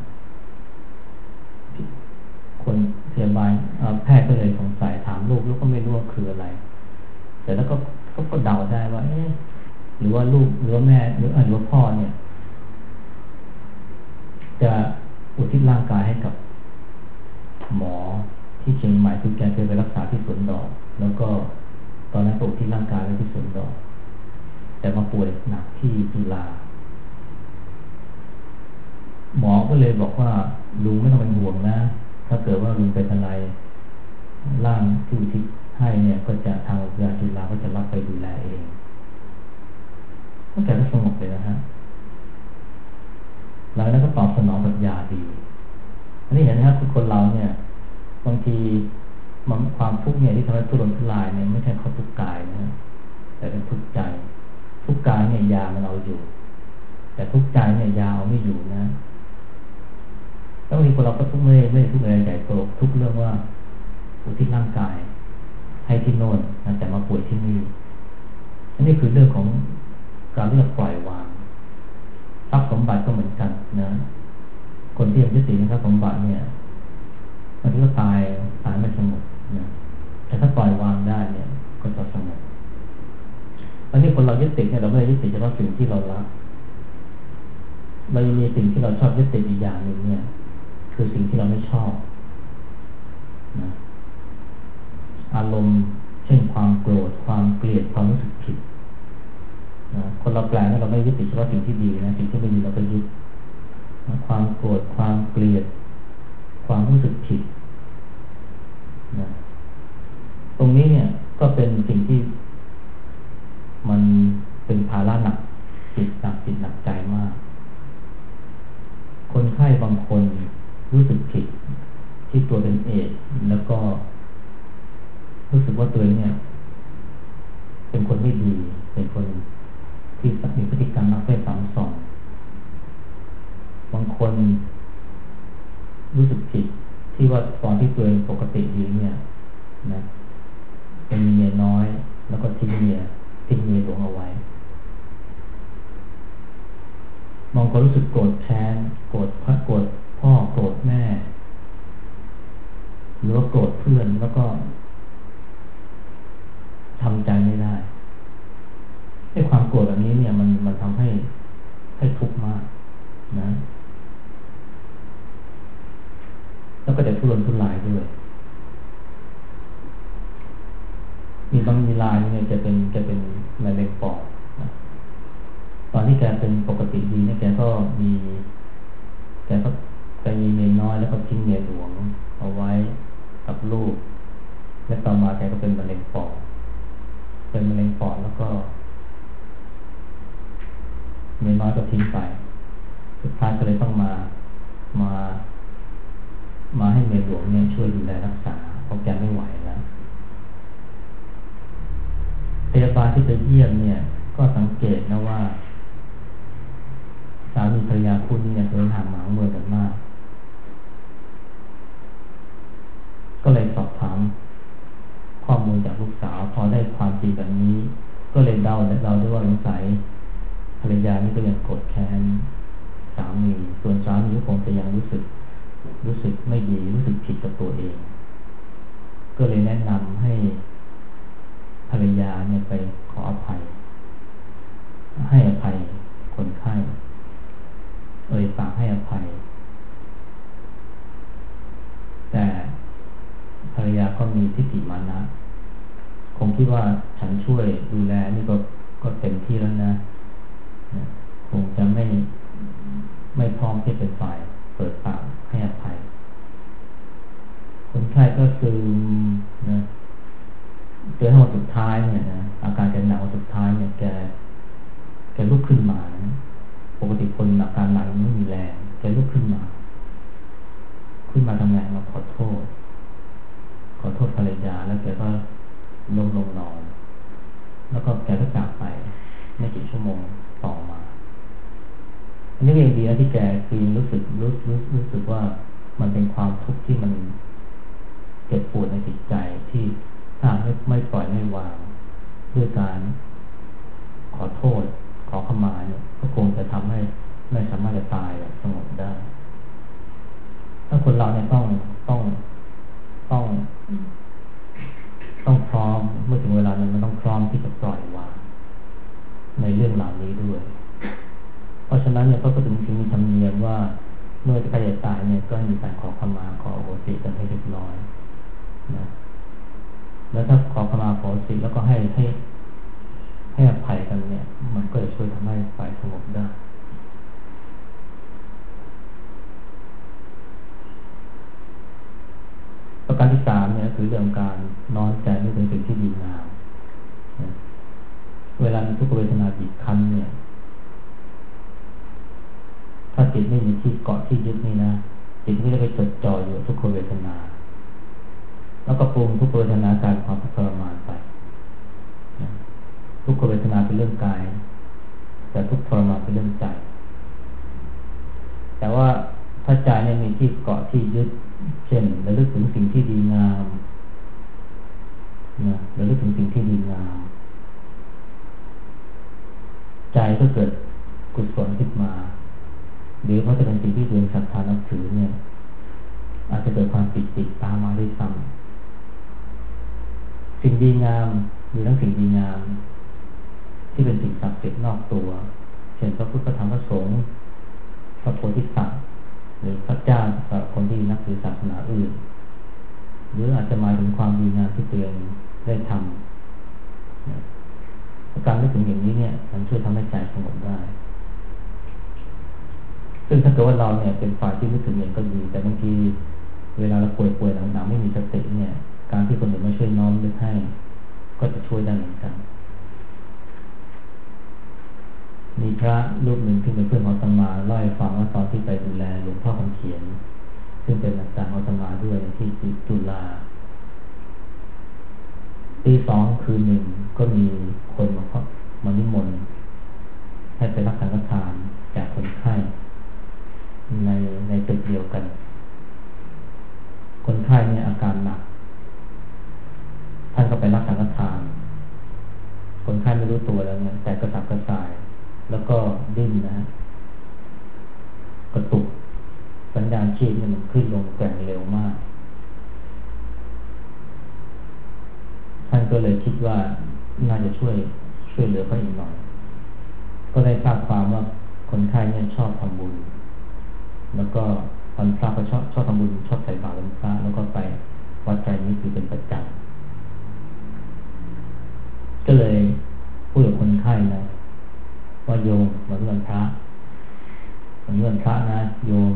คนพยาบาลแพทย์ก็เลยสงสัยถามลูกก็ไม่รู้ว่าคืออะไรแต่แล้วก็เดาได้ว่าหรือว่าลูกหรือว่าแม่หรือว่าพ่อเนี่ยจะอุทิศร่างกายให้กับหมอที่เชียงใหม่คือแกเคยไปรักษาที่สวนดอกแล้วก็ตอนนั้นอุทิศร่างกายไว้ที่สวนดอกแต่มาป่วยหนักที่จุฬาหมอก็เลยบอกว่าลุงไม่ต้องเป็นห่วงนะถ้าเกิดว่าลุงเป็นอะไรร่างที่อุทิศให้เนี่ยก็จะทางโรงพยาบาลจุฬาก็จะรับไปดูแลเองก็แกก็สงบเลยนะฮะหลังนั้นก็ตอบสนองแบบยาดีอันนี้เห็นไหมครับคือคนเราเนี่ยบางทีความทุกข์เนี่ยที่ทำให้ทุรนทุรายเนี่ยไม่ใช่เขาทุกข์กายนะแต่เป็นทุกข์ใจทุกข์กายเนี่ยยามันเอาอยู่แต่ทุกข์ใจเนี่ยยาเอาไม่อยู่นะแล้วบางทีคนเราก็ทุกข์ไม่ทุกข์อะไรใหญ่โตทุกข์เรื่องว่าอุทิศร่างกายให้ที่โน่นแต่มาป่วยที่นี่อันนี้คือเรื่องของการเลือกปล่อยวางทรัพย์สมบัติก็เหมือนกันนะคนที่ยังยึดติดในทรัพย์สมบัติเนี่ยบางทีก็ตายไม่สงบถ้าปล่อยวางได้เนี่ยก็จะสงบอันนี้คนเรายึดติดเนี่ยเราไม่ได้ยึดติดเฉพาะสิ่งที่เรารักเรายังมีสิ่งที่เราชอบยึดติดอีกอย่างหนึ่งเนี่ยคือสิ่งที่เราไม่ชอบนะอารมณ์เช่นความโกรธความเกลียดความรู้สึกผิดนะคนเราแปลกนะเราไม่ยึดติดเฉพาะสิ่งที่ดีนะสิ่งที่ไม่ดีเราก็ยึดนะความโกรธความเกลียดความรู้สึกผิดนะตรงนี้เนี่ยก็เป็นสิ่งที่มันเป็นภาระหนักจิตหนักใจมากคนไข้บางคนรู้สึกผิดที่ตัวเป็นเอดส์แล้วก็รู้สึกว่าตัวเนี่ยเป็นคนไม่ดีเป็นคนที่มีพฤติกรรมทางเพศสังสรรค์บางคนรู้สึกผิดที่ว่าตอนที่ตัวเองปกติดีเนี่ยนะเป็นเมียน้อยแล้วก็ทิ้งเมียหลวงเอาไว้บางคนรู้สึกโกรธแค้นโกรธพ่อโกรธแม่หรือว่าโกรธเพื่อนแล้วก็ทำใจไม่ได้ไอ้ความโกรธแบบนี้เนี่ยมันทำให้ทุกข์มากนะแล้วก็จะทุรนทุรายด้วยมีบางรายเนี่ยจะเป็นมะเร็งปอดนะตอนที่แกเป็นปกติดีเนี่ยแกก็มีเมียน้อยแล้วก็ทิ้งเมียหลวงเอาไว้กับลูกและต่อมาแกก็เป็นมะเร็งปอดแล้วก็เมียน้อยก็ทิ้งไปสุดท้ายก็เลยต้องมาให้เมียหลวงเนี่ยช่วยดูแลรักษาเพราะแกไม่ไหวแล้วพยาบาลที่ไปเยี่ยมเนี่ยก็สังเกตนะว่าสามีภรรยาคู่นี้เนี่ยเคยห่างหมางเมื่อกันมากก็เลยสอบถามข้อมูลจากลูกสาวพอได้ความจริงแบบนี้ก็เลยเดาได้ว่าสงสัยภรรยานี่ก็ยังโกรธแค้นสามีส่วนสามีก็คงจะยังรู้สึกไม่ดีรู้สึกผิดกับตัวเองก็เลยแนะนำให้ภรรยาเนี่ยไปขออภัยให้อภัยคนไข้ปากให้อภัยแต่ภรรยาก็มีทิฏฐิมานะคงคิดว่าฉันช่วยดูแลนี่ก็เต็มที่แล้วนะคงจะไม่พร้อมที่เป็นฝ่ายเปิดปากให้อภัยคนไข้ก็ซึมนะจนวันสุดท้ายเนี่ยนะอาการแกหนักวันสุดท้ายเนี่ยแกลุกขึ้นมานะปกติคนอาการหนักไม่มีแรงแกลุกขึ้นมาทำไงมาขอโทษภรรยาแล้วแกก็ลงนอนแล้วก็แกก็จากไปไม่กี่ชั่วโมงต่อมาอันนี้เองดีนะที่แกคือรู้สึกว่ามันเป็นความทุกข์ที่มันเจ็บปวดในจิตใจที่ถ้าไม่ปล่อยไม่วางด้วยการขอโทษขอขมาเนี่ยก็คงจะทำให้ไม่สามารถจะตายแบบสงบได้ถ้าคนเราเนี่ยต้องพร้อมเมื่อถึงเวลานั้นมันต้องพร้อมที่จะปล่อยวางในเรื่องเหล่านี้ด้วยเพราะฉะนั้นเนี่ยก็ถึงมีธรรมเนียมว่าเมื่อใกล้จะตายเนี่ยก็มีการขอขมาขออโหสิกันให้เรียบร้อยนะแล้วถ้าขอขมาขออโหสิแล้วก็ให้อภัยกันเนี่ยมันก็จะช่วยทำให้ฝ่ายสงบได้ประการที่3เนี่ยคือเรื่องการนอนใจไม่เป็นสิ่งที่ดีงามนะเวลามีทุกขเวทนาบีบคั้นเนี่ยถ้าจิตไม่มีที่เกาะที่ยึดนี่นะจิตก็จะไปจดจ่ออยู่ทุกขเวทนาแล้วก็ปรุงทุกขเวทนาการความทุกข์ทรมานไปนะทุกขเวทนาเป็นเรื่องกายแต่ทุกข์ทรมานเป็นเรื่องใจแต่ว่าถ้าใจเนี่ยมีที่เกาะที่ยึดเช่นระลึกถึงสิ่งที่ดีงามนะระลึกถึงสิ่งที่ดีงามใจก็เกิดกุศลขึ้นมาหรือเพราะจะเป็นสิ่งที่ตัวเองศรัทธานับถือเนี่ยอาจจะเกิดความปิติตามมาด้วยซ้สิ่งดีงามมีทั้งสิ่งดีงามที่เป็นสิ่งศักดิ์สิทธิ์นอกตัวเช่นพระพุทธพระธรรมพระสงฆ์พระโพธิสัตว์หรือพระเจ้าสำหรับคนที่นับถือศาสนาอื่นหรืออาจจะหมายถึงความดีงามที่ตัวเองได้ทำการนึกถึงอย่างนี้เนี่ยมันช่วยทำให้ใจสงบได้ซึ่งถ้าเกิดว่าเราเนี่ยเป็นฝ่ายที่นึกถึงเองก็ดีแต่บางทีเวลาเราป่วยหนักๆไม่มีสติเนี่ยการที่คนอื่นมาช่วยน้อมนึกให้ก็จะช่วยได้เหมือนกันมีพระรูปหนึ่งที่เป็นเพื่อนของอาตมาเล่าให้ฟังว่าตอนที่ไปดูแลหลวงพ่อคำเขียนซึ่งเป็นอาจารย์ของอาตมาด้วยที่จุฬาตีสองคืนหนึ่งก็มีคนมานิมนต์ให้ไปรับสังฆทานจากคนไข้ในตึกเดียวกันคนไข้เนี่ยอาการหนักท่านก็ไปรับสังฆทานคนไข้ไม่รู้ตัวแล้วเนี่ยแต่กระสับกระส่ายแล้วก็ดิ้นนะฮะกระตุกสัญญาณชีพเนี่ยมันขึ้นลงแกว่งเร็วมากท่านก็เลยคิดว่าน่าจะช่วยเหลือเขาอีกหน่อยก็ได้ทราบความว่าคนไข้เนี่ยชอบทำบุญแล้วก็วันพระก็ชอบทำบุญชอบใส่บาตรวันพระแล้วก็ไปวัดใจนี้คือเป็นประจำก็เลยพูดกับคนไข้นะว่าโยมวันพระนะโยม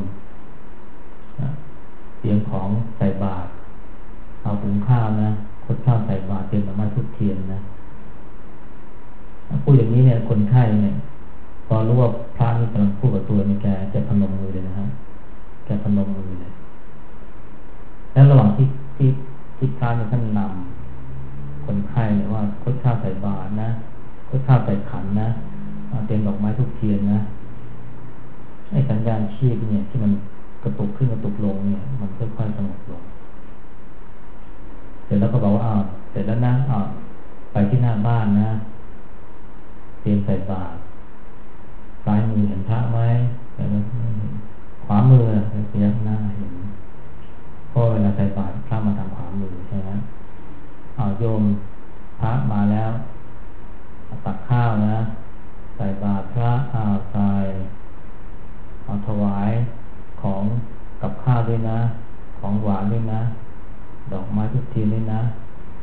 เตรียมของใส่บาตรเอาหุงข้าวนะคดข้าวใส่บาตรเตรียมดอกไม้ธูปเทียนนะพูดอย่างนี้เนี่ยคนไข้เนี่ยพอรู้ว่าพระนี่กำลังพูดกับตัวนี่แกจะพนมมือเลยนะฮะแกพนมมือเลยแล้วระหว่างที่พระเนี่ยท่านนำคนไข้เนี่ยว่าคดข้าวใส่บาตรนะคดข้าวใส่ขันนะเตรียมดอกไม้ธูปเทียนนะไอ้สัญญาณชีพเนี่ยที่มันกระตุกขึ้นกระตุกลงเนี่ยมันค่อยๆสงบลงเสร็จแล้วก็บอกว่าเสร็จแล้วนะไปที่หน้าบ้านนะเตรียมใส่บาตรซ้ายมือเห็นพระไหมขวามือพยักหน้าเห็นเพราะเวลาใส่บาตรพระมาทางขวามือใช่ไหมโยมพระมาแล้วตักข้าวนะใส่บาตรพระใส่ถวายของกับข้าวด้วยนะของหวานด้วยนะดอกไม้ทุกทีด้วยนะ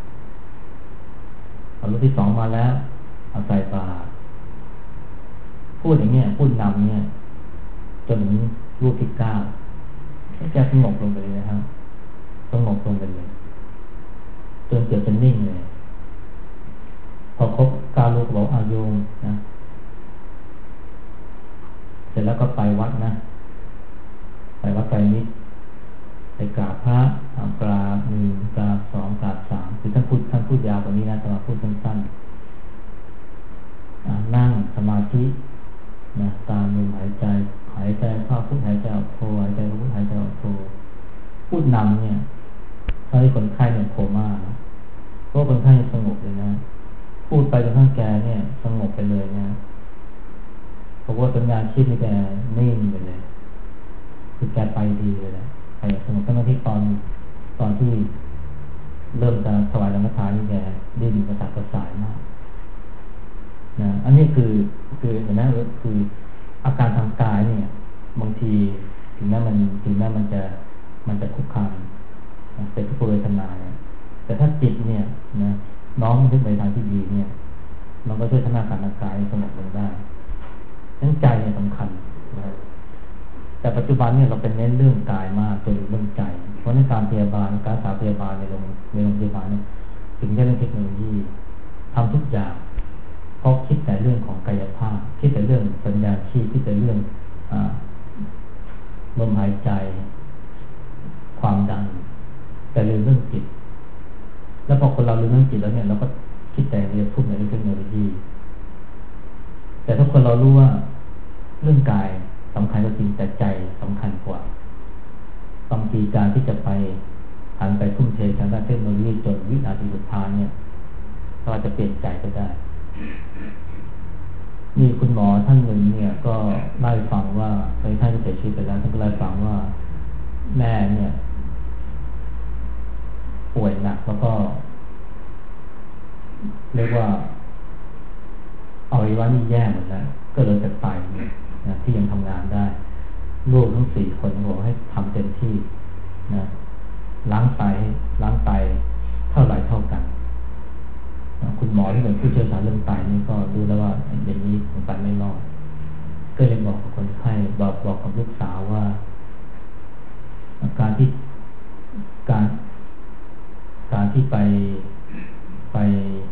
รูปที่สองมาแล้วใส่บาตรพูดอย่างเงี้ยพูดนำเนี่ยจนถึงรูปที่เก้าแกสงบลงไปเลยนะครับสงบลงไปเลยจนเกือบจะนิ่งเลยพอครบ9รูปบอกโยมนะเสร็จแล้วก็ไปวัดนะไปวัดไตรมิตรไปกราบพระกราบ1กราบ2กราบ3คือท่านพูดยาวกว่านี้นะแต่ว่าพูดสั้นๆนั่งสมาธินะตามลมหายใจเข้าพุทหายใจออกโทหายใจเข้าพุทหายใจออกโทพูดนำเนี่ยตอนที่คนไข้เนี่ยโคม่านะเพราะคนไข้สงบเลยนะพูดไปจนทั้งแกเนี่ยสงบไปเลยนะเพราะว่าสัญญาณชีพนี่แกนิ่งไปเลยคือแกไปดีเลยนะไปสงบตั้งแต่ที่ตอนที่เริ่มจะถวายสังฆทานนี่แกดิ้นกระสับกระส่ายมากนะอันนี้คือเห็นไหมคืออาการทางกายเนี่ยบางทีถึงแม้มันจะคุกคามเป็นทุกขเวทนาเนี่ยแต่ถ้าจิตเนี่ยนะน้อมขึ้นไปทางที่ดีเนี่ยมันก็ช่วยทำให้อาการทางกายสงบลงได้ทั้งใจเนี่ยสำคัญนะแต่ปัจจุบันเนี่ยเราเป็นเน้นเรื่องกายมากจนลืมเรื่องใจเพราะในการพยาบาลการรักษาพยาบาลในโรงพยาบาลเนี่ยถึงได้เรื่องเทคโนโลยีทำทุกอย่างเพราะคิดแต่เรื่องของกายภาพคิดแต่เรื่องสัญญาชีพคิดแต่เรื่องลมหายใจความดันแต่ลืมเรื่องจิตแล้วพอคนเราลืมเรื่องจิตแล้วเนี่ยเราก็คิดแต่เรื่องพูดในเรื่องเทคโนโลยีแต่ถ้าคนเรารู้ว่าเรื่องกายสำคัญก็จริงแต่ใจสำคัญกว่าบางทีการที่จะไปหันไปทุ่มเททางด้านเทคโนโลยีจนวินาทีสุดท้ายเนี่ยเราจะเปลี่ยนใจก็ได้มีคุณหมอท่านหนึ่งเนี่ยก็เล่าให้ฟังว่าตอนท่านเสียชีวิตไปแล้วท่านก็เล่าให้ฟังว่าแม่เนี่ยป่วยหนักแล้วก็เรียกว่าอวัยวะนี่แย่หมดแล้วก็เลยจะไตนะที่ยังทำงานได้ลูกทั้ง4 คนบอกให้ทำเต็มที่นะล้างไตเท่าไหร่เท่ากันนะคุณหมอที่เป็นผู้เชี่ยวชาญเรื่องไตนี่ก็รู้แล้วว่าอย่างนี้คงไปไม่รอดก็เลยบอกกับคนไข้บอกกับลูกสาวว่าการที่ไป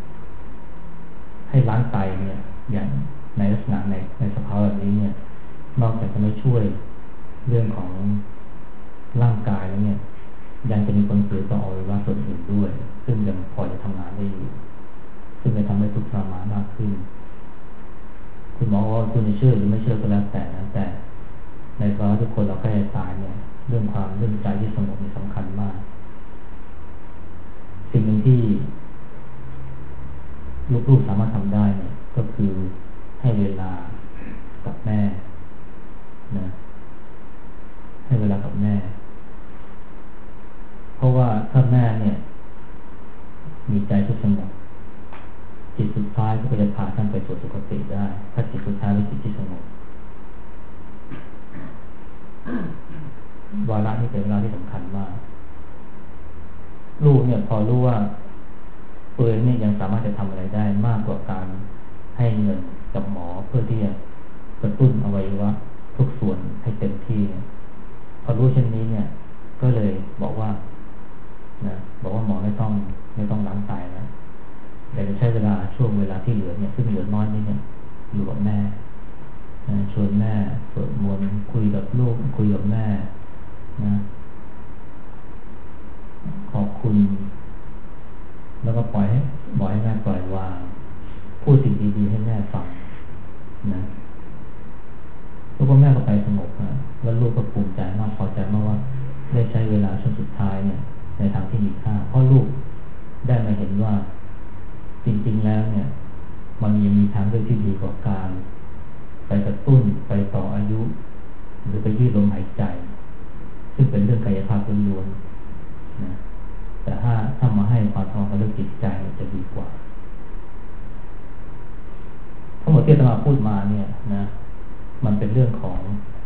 ให้ล้างไตเนี่ยอย่างในลักษณะในสภาวะแบบนี้เนี่ยนอกจากจะไม่ช่วยเรื่องของร่างกายแล้วเนี่ยยังจะมีผลเสียต่ออวัยวะส่วนอื่นด้วยซึ่งยังพอจะทำงานได้อยู่ซึ่งจะทำให้ทุกข์ทรมานมากขึ้นคุณหมอว่าคุณจะเชื่อหรือไม่เชื่อก็แล้วแต่นะแต่ในภาวะทุกคนเราใกล้จะตายเนี่ยเรื่องใจที่สงบนี่สำคัญมากสิ่งหนึ่งที่ลูกๆสามารถทำได้เนี่ยก็คือให้เวลากับแม่นะให้เวลากับแม่เพราะว่าถ้าแม่เนี่ยมีใจที่สงบจิตสุดท้ายก็จะพาท่านไปสู่สุคติได้ถ้าจิตสุดท้ายเป็นจิตที่สงบวาระนี้เป็นเวลาที่สำคัญมากลูกเนี่ยพอรู้ว่าตัวเองเนี่ยยังสามารถจะทำอะไรได้มากกว่าการให้เงินกับหมอเพื่อที่จะกระตุ้นอวัยวะทุกส่วนให้เต็มที่พอรู้เช่นนี้เนี่ยก็เลยบอกว่าหมอไม่ต้องล้างไตนะแต่จะใช้เวลาช่วงเวลาที่เหลือเนี่ยซึ่งเหลือน้อยนิดเนี่ยอยู่กับแม่ชวนแม่สวดมนต์คุยกับลูกคุยกับแม่นะขอบคุณแล้วก็บอกให้แม่ปล่อยวางพูดสิ่งดีๆให้แม่ฟังนะลูกก็แม่ก็ไปสงบนะแล้วลูกก็ภูมิใจมากพอใจมากว่าได้ใช้เวลาช่วงสุดท้ายเนี่ยในทางที่มีค่าเพราะลูกได้มาเห็นว่าจริงๆแล้วเนี่ยมันยังมีทางเลือกที่ดีกว่าการไปกระตุ้นไปต่ออายุหรือไปยืดลมหายใจซึ่งเป็นเรื่องกายภาพล้วนๆนะแต่ถ้ามาให้ความสำคัญกับเรื่องจิตใจจะดีกว่าทั้งหมดที่อาตมาพูดมาเนี่ยนะมันเป็นเรื่องของ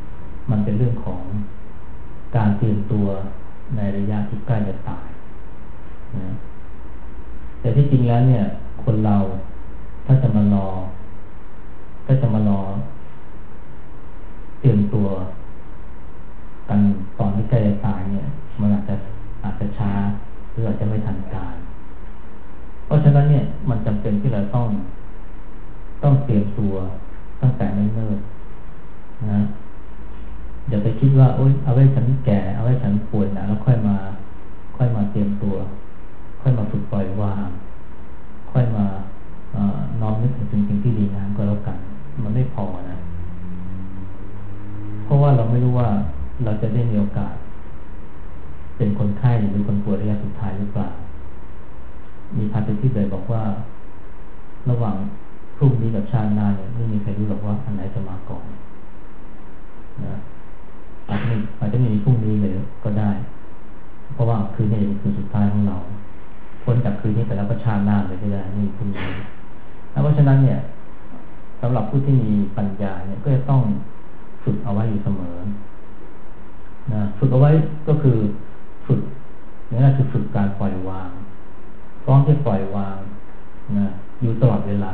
การเตรียมตัวในระยะที่ใกล้จะตายนะแต่ที่จริงแล้วเนี่ยคนเราถ้าจะมารอเตรียมตัวกันตอนที่ใกล้จะตายเนี่ยมันอาจจะช้าหรืออาจจะไม่ทันการเพราะฉะนั้นเนี่ยมันจำเป็นที่เราต้องเตรียมตัวตั้งแต่เนิ่นๆนะอย่าไปคิดว่าโอ๊ยเอาไว้ฉันแก่เอาไว้ฉันป่วยนะแล้วค่อยมาเตรียมตัวค่อยมาฝึกปล่อยวางค่อยมาน้อมนึกถึงสิ่งที่ดีงามก็แล้วกันมันไม่พอนะเพราะว่าเราไม่รู้ว่าเราจะได้มีโอกาสเป็นคนไข้หรือคนป่วยระยะสุดท้ายหรือเปล่ามีพาติที่เลยบอกว่าระหว่างพรุ่งนี้กับชาติหน้าเนี่ยไม่มีใครรู้หรอกว่าอันไหนจะมาก่อนนะอาจจะมีพรุ่งนี้เลยก็ได้เพราะว่าคืนนี้เป็นคืนสุดท้ายของเราพ้นจากคืนนี้ไปแล้วก็ชาติหน้าเลยก็ได้นี่พรุ่งนี้เพราะฉะนั้นเนี่ยสำหรับผู้ที่มีปัญญาเนี่ยก็จะต้องฝึกเอาไว้อยู่เสมอนะฝึกเอาไว้ก็คือฝึกนี่แหละคือฝึกการปล่อยวางต้องที่ปล่อยวางนะอยู่ตลอดเวลา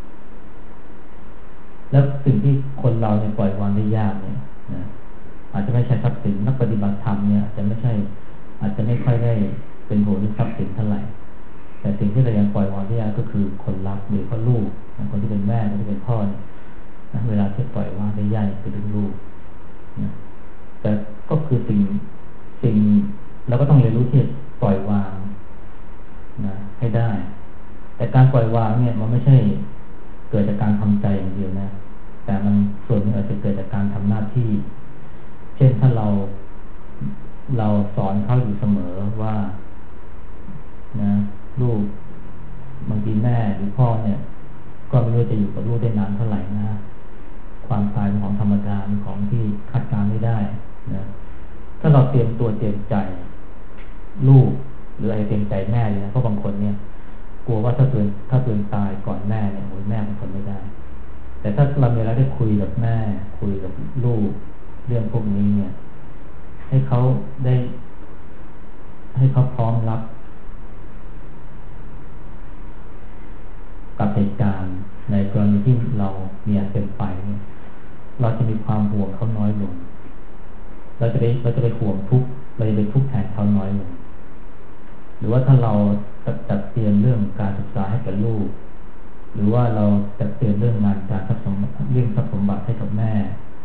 แล้วสิ่งที่คนเราเนี่ยปล่อยวางได้ยากเนี่ยนะอาจจะไม่ใช่ทรัพย์สินนักปฏิบัติธรรมเนี่ยอาจจะไม่ค่อยได้เป็นห่วงเรื่องทรัพย์สินเท่าไหร่แต่สิ่งที่เรายังปล่อยวางได้ยากก็คือคนรักหรือพ่อลูกคนที่เป็นแม่คนที่เป็นพ่อเนี่ยนะเวลาที่ปล่อยวางได้ยากคือเรื่องลูกนะแต่ก็คือสิ่งเราก็ต้องเรียนรู้ที่ปล่อยวางนะให้ได้แต่การปล่อยวางเนี่ยมันไม่ใช่เกิดจากการทำใจอย่างเดียวนะแต่มันส่วนนึงอาจจะเกิดจากการทำหน้าที่เช่นถ้าเราสอนเขาอยู่เสมอว่านะลูกบางทีแม่หรือพ่อเนี่ยก็ไม่รู้จะอยู่กับลูกได้นานเท่าไหร่นะความตายเป็นของธรรมดาเป็นของที่คาดการณ์ไม่ได้นะถ้าเราเตรียมตัวเตรียมใจลูกหรืออะไรเตรียมใจแม่เลยนะเพราะบางคนเนี่ยกลัวว่าถ้าตัวเองตายก่อนแม่เนี่ยโอ้ยแม่มันทนไม่ได้แต่ถ้าเรามีเวลาได้คุยกับแม่คุยกับลูกเรื่องพวกนี้เนี่ยให้เขาพร้อมรับกับเหตุการณ์ในกรณีที่เรามีอันเป็นไปเนี่ยเราจะมีความห่วงเขาน้อยลงเราจะไปห่วงทุกข์เราจะไปทุกข์แทนเขาน้อยลงหรือว่าถ้าเราจัดเตรียมเรื่องการศึกษาให้กับลูกหรือว่าเราจัดเตรียมเรื่องงานการเรื่องทรัพย์สมบัติให้กับแม่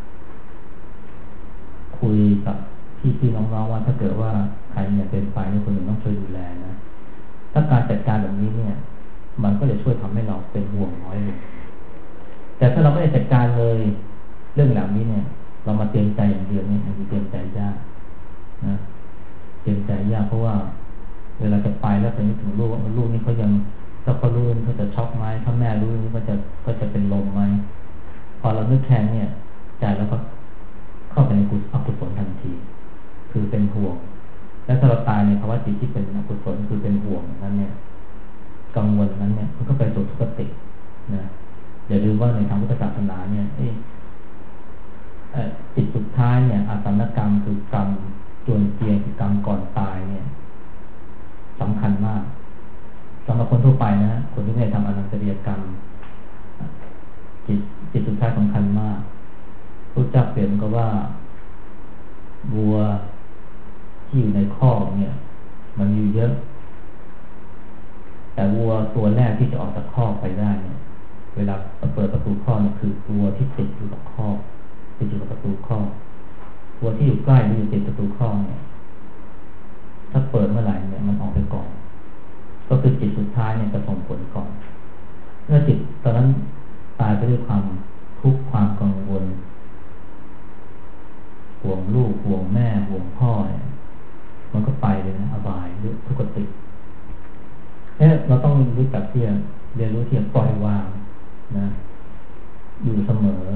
คุยกับพี่น้องๆว่าถ้าเกิดว่าใครเนี่ยเป็นไปเนี่ยคนอื่นต้องช่วยดูแลนะถ้าการจัดการแบบนี้เนี่ยมันก็จะช่วยทำให้เราเป็นห่วงน้อยลงแต่ถ้าเราไม่ได้จัดการเลยเรื่องเหล่านี้เนี่ยเรามาเตรียมใจอย่างเดียวเนี่ยมันเตรียมใจยากนะเตรียมใจยากเพราะว่าเวลาจะไปแล้วไปนึกถึงลูกว่าลูกนี่เขายังถ้าเขารู้เขาจะช็อกไหมถ้าแม่รู้นี่ก็จะเป็นลมไหมพอเรานึกแค่เนี่ยใจแล้วก็เข้าไปในอกุศลทันทีคือเป็นห่วงและถ้าเราตายในภาวะจิตที่เป็นอกุศลคือเป็นห่วงนั้นเนี่ยกังวลนั้นเนี่ยมันก็ไปสู่ทุกขตินะอย่าลืมว่าในทางพุทธศาสนาเนี่ยจิตสุดท้ายเนี่ยอาสันกรรมคือกรรมจวนเจียงคือกรรมก่อนตายเนี่ยสำคัญมากสำหรับคนทั่วไปนะคนที่ไม่ได้ทำอนันตริยกรรมจิตสุดท้ายสำคัญมากพระเจ้าเปรียบก็ว่าวัวที่อยู่ในคอกเนี่ยมันอยู่เยอะแต่วัวตัวแรกที่จะออกจากคอกไปได้เนี่ยเวลาเปิดประตูคอกเนี่ยคือวัวที่ติดอยู่กับคอกติดอยู่กับประตูคอกวัวที่อยู่ใกล้หรืออยู่ติดประตูคอกเนี่ยถ้าเปิดเมื่อไหร่เนี่ยมันออกไปก่อนก็คือจิตสุดท้ายเนี่ยจะส่งผลก่อนเมื่อจิตตอนนั้นตายไปด้วยความทุกข์ความกังวลห่วงลูกห่วงแม่ห่วงพ่อเนี่ยมันก็ไปเลยนะอบายหรือทุกขติเราต้องรู้จักที่จะเรียนรู้ที่จะปล่อยวางนะอยู่เสมอ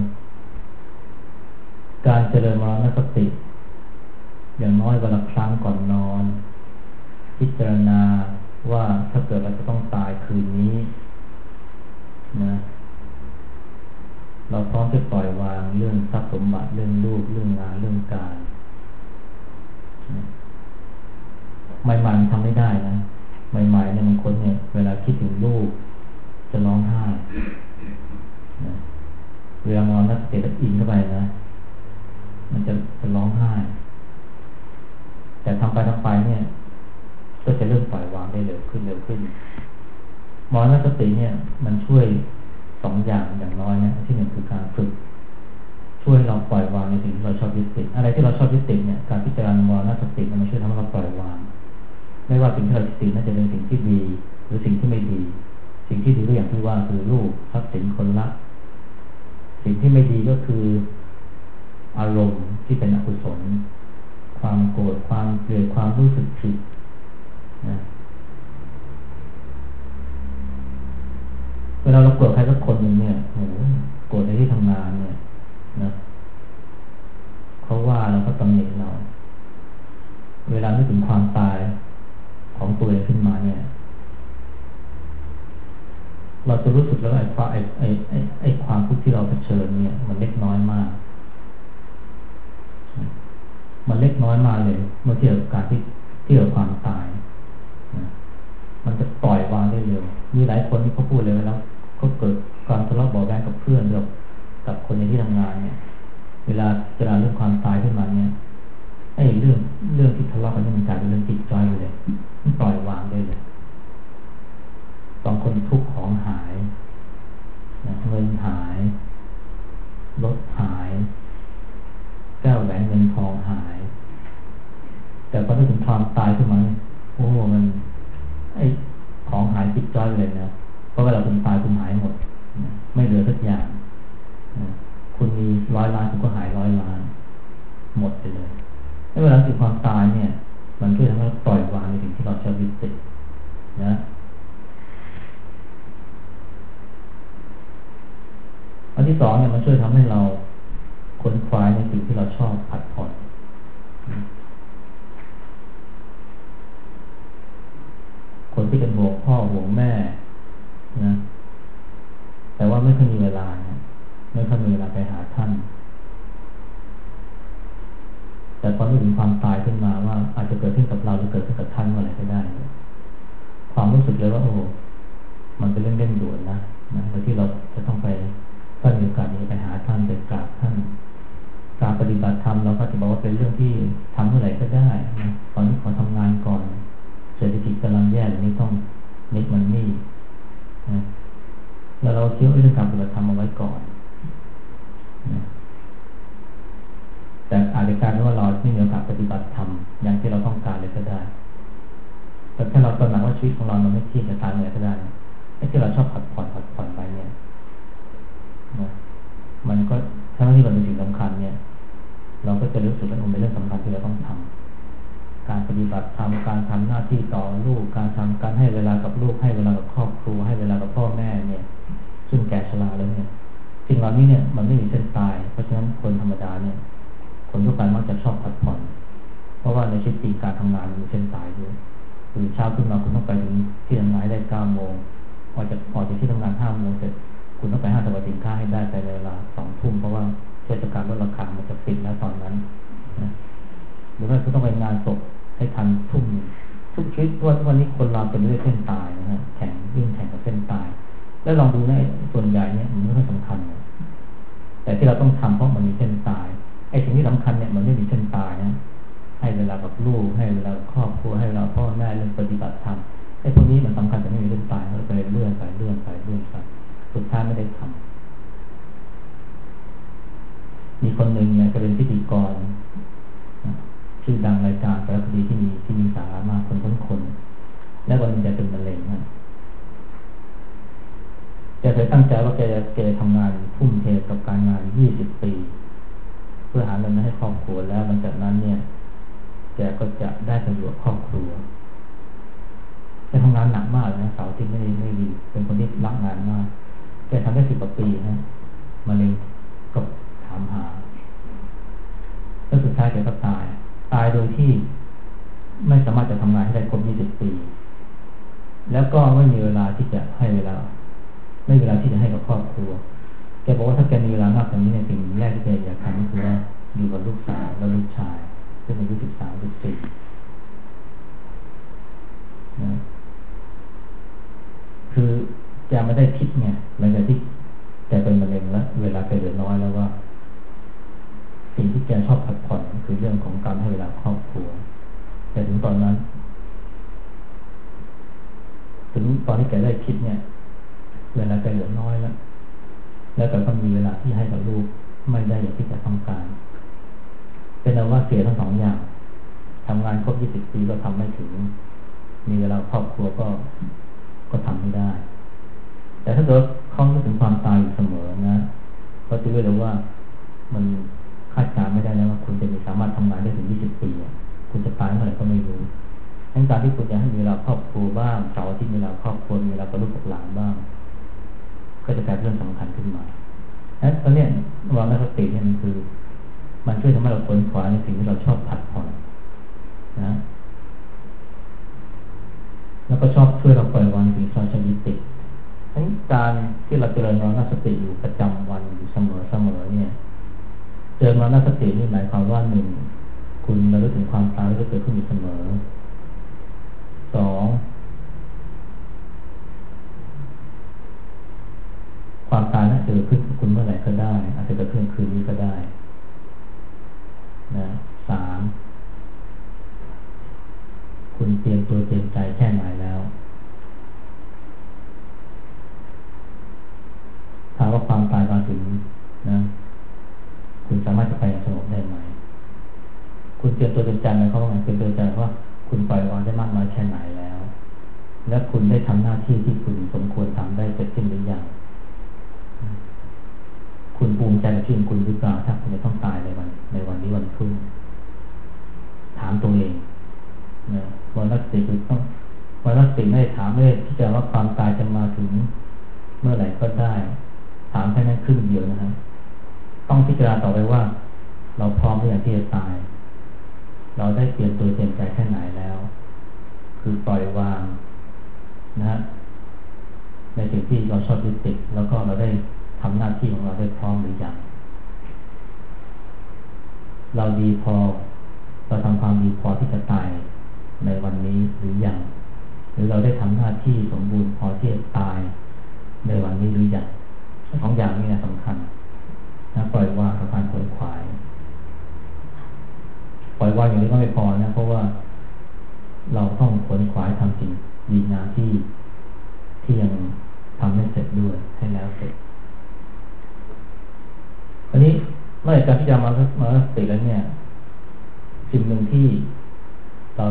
การเจริญมรณสติอย่างน้อยวันละครั้งก่อนนอนพิจารณาว่าถ้าเกิดเราจะต้องตายคืนนี้นะเราพร้อมจะปล่อยวางเรื่องทรัพย์สมบัติเรื่องลูกเรื่องงานเรื่องการใหม่ๆทำไม่ได้นะใหม่ๆเนี่ยบางคนเนี่ยเวลาคิดถึงลูกจะร้องไห้นะเวลามองนักเตะอินเข้าไปนะมันจะร้องไห้แต่ทำไปเนี่ยก็จะเริ่มปล่อยวางได้เร็วขึ้นมรณสติเนี่ยมันช่วยสองอย่างน้อยนะที่หนึ่งคือการฝึกช่วยเราปล่อยวางในสิ่งที่เราชอบยึดติดอะไรที่เราชอบยึดติดเนี่ยการพิจารณามรณสติมันช่วยทำให้เราปล่อยวางไม่ว่าสิ่งที่เรายึดติดนั้นจะเป็นสิ่งที่ดีหรือสิ่งที่ไม่ดีสิ่งที่ดีก็อย่างที่ว่าคือลูกทรัพย์สินคนรักสิ่งที่ไม่ดีก็คืออารมณ์ที่เป็นอกุศลความโกรธความเกลียดความรู้สึกผิดนะเวลาเราโกรธใครสักคนหนึ่งเนี่ยโหโกรธในที่ทำงานเนี่ยนะเขาว่าเราก็ตำหนิเราเวลานึกถึงความตายของตัวเองขึ้นมาเนี่ยเราจะรู้สึกแล้วไอ้ความทุกข์ที่เราเผชิญเนี่ยมันเล็กน้อยมากมันเล็กน้อยมากเลยเมื่อเทียบกับการที่เทียบกับความตายนะมันจะปล่อยวางได้เร็วมีหลายคนที่เขาพูดเลยแล้วเขาเกิดความทะเลาะเบาะแว้งกับเพื่อนหรือกับคนในที่ทำงานเนี่ยเวลาเรื่องความตายขึ้นมาเนี่ยไอ้เรื่องที่ทะเลาะกันนี่มันกลายเป็นเรื่องติดใจเลยมันปล่อยวางได้เลยบางคนทุกข์ของหายนะเงินหายรถหายแก้วแหวนเงินทองหายแต่พอถึงความตายขึ้นมาโอ้มันไอ้ของหายติดจ้อยเลยนะเพราะเวลาคุณตายคุณหายหมดนะไม่เหลือสักอย่างนะคุณมี100 ล้านคุณก็หาย100 ล้านหมดไปเลยแล้วเวลาถึงความตายเนี่ยมันช่วยทำให้เราปล่อยวางในสิ่งที่เราชอบยึดติดนะอันที่สองเนี่ยมันช่วยทำให้เราค้นคว้าในสิ่งที่เราชอบผัดผ่อนคนที่เป็นห่วงพ่อห่วงแม่นะแต่ว่าไม่ค่อยมีเวลานะไม่ค่อยมีเวลาไปหาท่านแต่พอนึกถึงความตายขึ้นมาว่าอาจจะเกิดขึ้นกับเราหรือเกิดขึ้นกับท่านเมื่อไหร่ก็ได้ความรู้สึกเลยว่าโอ้มันเป็นเรื่องเร่งด่วนนะโดยที่เราจะต้องไปถ้ามีโอกาสนี้ไปหาท่านไปกราบท่านการปฏิบัติธรรมเราก็จะบอกว่าเป็นเรื่องที่ทำเมื่อไหร่ก็ได้นะตอนนี้ขอทำงานก่อนเศรษฐกิจกำลังแย่อย่างนี้ต้องเน็ตมันนี่นะแล้วเราเชื่อเรื่องการปฏิบัติธรรมเอาไว้ก่อนนะแต่อาจจะกลายเป็นว่าเราไม่มีโอกาสปฏิบัติธรรมอย่างที่เราต้องการเลยก็ได้แต่ถ้าเราตระหนักว่าชีวิตของเรามันไม่เที่ยงจะตายเมื่อไหร่ก็ได้ไอ้ที่เราชอบผัดผ่อนไปเนี่ยนะมันก็ทั้งที่มันเป็นสิ่งสำคัญเนี่ยเราก็จะรู้สึกว่ามันเป็นเรื่องสำคัญที่เราต้องทำการปฏิบัติธรรมการทำหน้าที่ต่อลูกการให้เวลากับลูกให้เวลากับครอบครัวให้เวลากับพ่อแม่เนี่ยซึ่งแก่ชราแล้วเนี่ยสิ่งเหล่านี้เนี่ยมันไม่มีเส้นตายเพราะฉะนั้นคนธรรมดาเนี่ยคนทั่วไปมักจะชอบผัดผ่อนเพราะว่าในชีวิตจริงการทำงานมันมีเส้นตายด้วยตื่นเช้าขึ้นมาคุณต้องไปถึงที่ทำงานได้9 โมงออกจากที่ทำงาน5 โมงเสร็จคุณต้องไปห้างสรรพสินค้าให้ได้ในเวลา2 ทุ่มเพราะว่าเทศกาลลดราคามันจะปิดแล้วตอนนั้นนะหรือว่าคุณต้องไปงานศพให้ทันทุ่มทุกชีวิตวันนี้คนเราเป็นเรื่องเส้นตายนะฮะวิ่งแข่งกับเส้นตายแล้วลองดูนะส่วนใหญ่เนี่ยมันไม่ค่อยสำคัญแต่ที่เราต้องทำเพราะมันมีเส้นตายไอ้สิ่งที่สำคัญเนี่ยมันไม่มีเส้นตายนะให้เวลากับลูกให้เวลาครอบครัวให้เวลาพ่อแม่เรื่องปฏิบัติธรรมไอ้พวกนี้มันสำคัญแต่ไม่มีเส้นตายเราไปเลื่อนไปสุดท้ายไม่ได้ทำมีคนหนึ่งเนี่ยจะเป็นพิธีกรชื่อดังรายการสารคดีที่มีสาระมากคนและวันนึงจะเป็นมะเร็งนะแกเคยตั้งใจว่าแกจะทำงานทุ่มเทกับการงาน20 ปีเพื่อหาเงินมาให้ครอบครัวแล้วหลังจากนั้นเนี่ยแกก็จะได้ประโยชน์ครอบครัวแกทำงานหนักมากนะเสาร์ที่ไม่ดีเป็นคนที่รักงานมากแกทำได้10 กว่าปีนะมะเร็งก็ถามหาแล้วสุดท้ายแกก็ตายโดยที่ไม่สามารถจะทำงานให้ได้ครบ20 ปีแล้วก็ไม่มีเวลาที่จะให้เวลาไม่มีเวลาที่จะให้กับครอบครัวแกบอกว่าถ้าแกมีเวลามากกว่านี้ในสิ่งแรกที่แกอยากทำก็คือว่าอยู่กับลูกสาวและลูกชายซึ่งอายุ13-14นะคือแกไม่ได้คิดไงหลังจากที่แกเป็นมะเร็งแล้วเวลาแกเหลือน้อยแล้วว่าสิ่งที่แกชอบพักผ่อนคือเรื่องของการให้เวลาครอบครัวแต่ถึงตอนที่แกได้คิดเนี่ยเวลาแกเหลือน้อยแล้วแกก็มีเวลาที่ให้กับลูกไม่ได้อย่างที่แกต้องการเป็นเอาว่าเสียทั้ง 2 อย่างทำงานครบ20 ปีก็ทำไม่ถึงมีเวลาครอบครัวก็ทำไม่ได้แต่ถ้าเกิดเขาคิดถึงความตายอยู่เสมอนะก็จะรู้เลยว่ามันคาดการณ์ไม่ได้นะว่าคุณจะสามารถทำงานได้ถึง20 ปีคุณจะตายเมื่อไหร่ก็ไม่รู้ดังนั้นการที่คุณจะให้มีเวลาครอบครัวบ้างเสาร์อาทิตย์มีเวลาครอบครัวมีเวลากับลูกกับหลานบ้างก็จะกลายเป็นเรื่องสำคัญขึ้นมาแล้วตอนนี้วางสติเนี่ยมันช่วยทำให้เราค้นคว้าในสิ่งที่เราชอบผัดผ่อนนะแล้วก็ชอบช่วยเราปล่อยวางสิ่งที่เราชอบยึดติดทั้งการที่เราเจริญมรณสติอยู่ประจำวันอยู่เสมอเนี่ยเจริญมรณสตินี่หมายความว่า1คุณระลึกถึงความตายที่เกิดขึ้นอยู่เสมอ2ความตายนั้นจะเกิดขึ้นกับคุณเมื่อไหร่ก็ได้อาจจะเกิดขึ้นคืนนี้ก็ได้นะ3คุณเตรียมตัวเตรียมใจแค่ไหนแล้วถามว่าความตายมาถึงนะคุณสามารถจะไปอย่างสงบได้ไหมคุณเตรียมตัวเตรียมใจไหมเขาว่าไงเตรียมตัวใจว่าคุณปล่อยวางได้มากน้อยแค่ไหนแล้วและคุณได้ทำหน้าที่ที่คุณสมควรทำได้เสร็จสิ้นหรือยังคุณภูมิใจในชีวิตคุณหรือเปล่าถ้าคุณจะต้องตายในวันนี้วันพรุ่งถามตัวเองนะวันรักติคือต้องวันรักติไม่ได้ถามไม่ได้พิจารณาว่าความตายจะมาถึงเมื่อไหร่ก็ได้ถามแค่นั้นครึ่งเดียวนะฮะต้องพิจารณาต่อไปว่าเราพร้อมหรือยังที่จะตายเราได้เตรียมตัวเตรียมใจแค่ไหนแล้วคือปล่อยวางสิ่งที่เราชอบยึดติดแล้วก็เราได้ทำหน้าที่ของเราได้พร้อมหรือยังเราดีพอเราทำความดีพอที่จะตายในวันนี้หรือยังหรือเราได้ทำหน้าที่สมบูรณ์พอที่จะตายในวันนี้หรือยังสองอย่างนี้นะสำคัญนะปล่อยวางกับการขวนขวายปล่อยวางอย่างนี้ก็ไม่พอนะเพราะว่าเราต้องขวนขวายทำสิ่งดีงามที่ยังทำให้เสร็จด้วยให้แล้วเสร็จอันนี้เมื่อการที่จะมาสติแล้วเนี่ยสิ่งหนึ่งที่เรา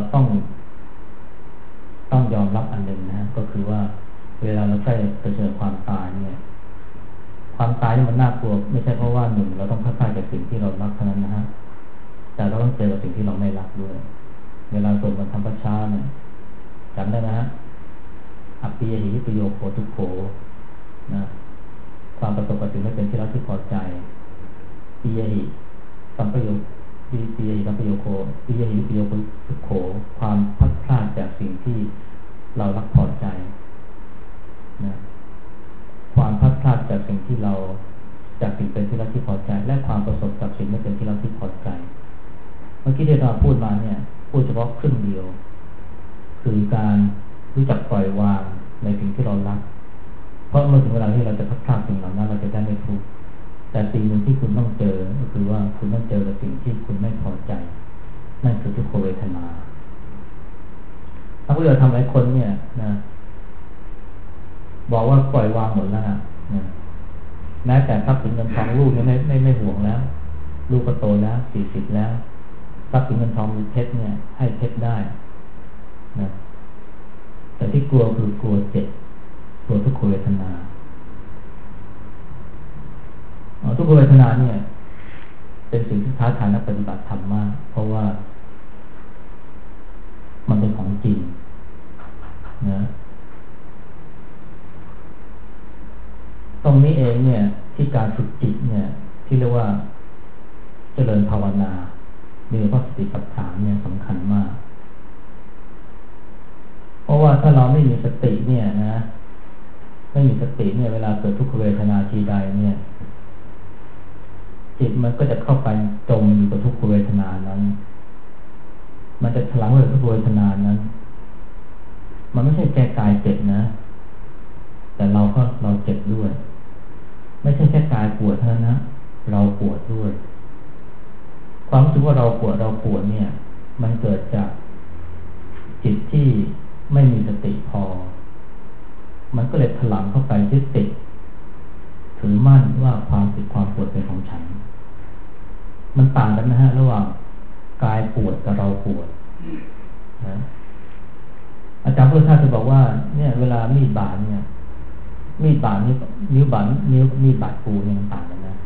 ต้องยอมรับอันหนึ่งนะก็คือว่าเวลาเราใกล้จะเจอความตายเนี่ยความตายนี่มันน่ากลัวไม่ใช่เพราะว่าหนึ่งเราต้องพัดพลาดจากสิ่งที่เรารักเท่านั้นนะฮะแต่เราต้องเจอกับสิ่งที่เราไม่รักด้วยเวลาสวดมนต์ทำพระชาเนี่ยจำได้ไหมฮะอภิยหิปโยโคทุกโขนะความประสบกับสิ่งไม่เป็นที่รักที่พอใจปิยหิสัมปโยปิยหิสัมปโยโคปิยหิปโยโคทุกโขความพัดพลาดจากสิ่งที่เรารักพอใจนะความพัดพลาดจากสิ่งที่เราจากสิ่งเป็นที่รักที่พอใจและความประสบกับสิ่งไม่เป็นที่รักที่พอใจเมื่อกี้ที่เราพูดมาเนี่ยพูดเฉพาะครึ่งเดียวคือการรู้จักปล่อยวางในสิ่งที่เรารักเพราะเมื่อถึงเวลาที่เราจะพัดพลาดสิ่งเหล่านั้นเราจะได้ไม่ทุกข์แต่สิ่งหนึ่งที่คุณต้องเจอก็คือว่าคุณต้องเจอกับสิ่งที่คุณไม่พอใจนั่นคือทุกขเวทนาถ้าผู้ใดทำหลายคนเนี่ยนะบอกว่าปล่อยวางหมดแล้วนะแม้แต่ทรัพย์สินเงินทองลูกเนี่ยไม่ห่วงแล้วลูกก็โตแล้ว40แล้วทรัพย์สินเงินทองมีเพชรเนี่ยให้เพชรได้นะแต่ที่กลัวคือกลัวเจ็บกลัวทุกขเวทนาทุกขเวทนาเนี่ยเป็นสิ่งที่ท้าทายนักปฏิบัติธรรมมากเพราะว่ามันเป็นของจริงนะตรงนี้เองเนี่ยที่การฝึกจิตเนี่ยที่เรียกว่าเจริญภาวนามีพระสติปัฏฐานเนี่ยสำคัญมากเพราะว่าถ้าเราไม่มีสติเนี่ยนะไม่มีสติเนี่ยเวลาเกิดทุกขเวทนาทีใดเนี่ยจิตมันก็จะเข้าไปจมอยู่กับทุกขเวทนานั้นมันจะถลำไปกับทุกขเวทนานั้นมันไม่ใช่แค่กายเจ็บนะแต่เราเจ็บด้วยไม่ใช่แค่กายปวดเท่านั้นนะเราปวดด้วยความรู้สึกว่าเราปวดเนี่ยมันเกิดจากจิตที่ไม่มีสติพอมันก็เลยถลำเข้าไปยึดติดถือมั่นว่าความเจ็บความปวดเป็นของฉันมันต่างกันนะฮะระหว่างกายปวดกับเราปวดนะอาจารย์พุทธทาสจะบอกว่าเนี่ยเวลามีดบาดเนี่ยมีดบาดนิ้วบาดมีดบาดปูเนี่ยมันต่างกันนะ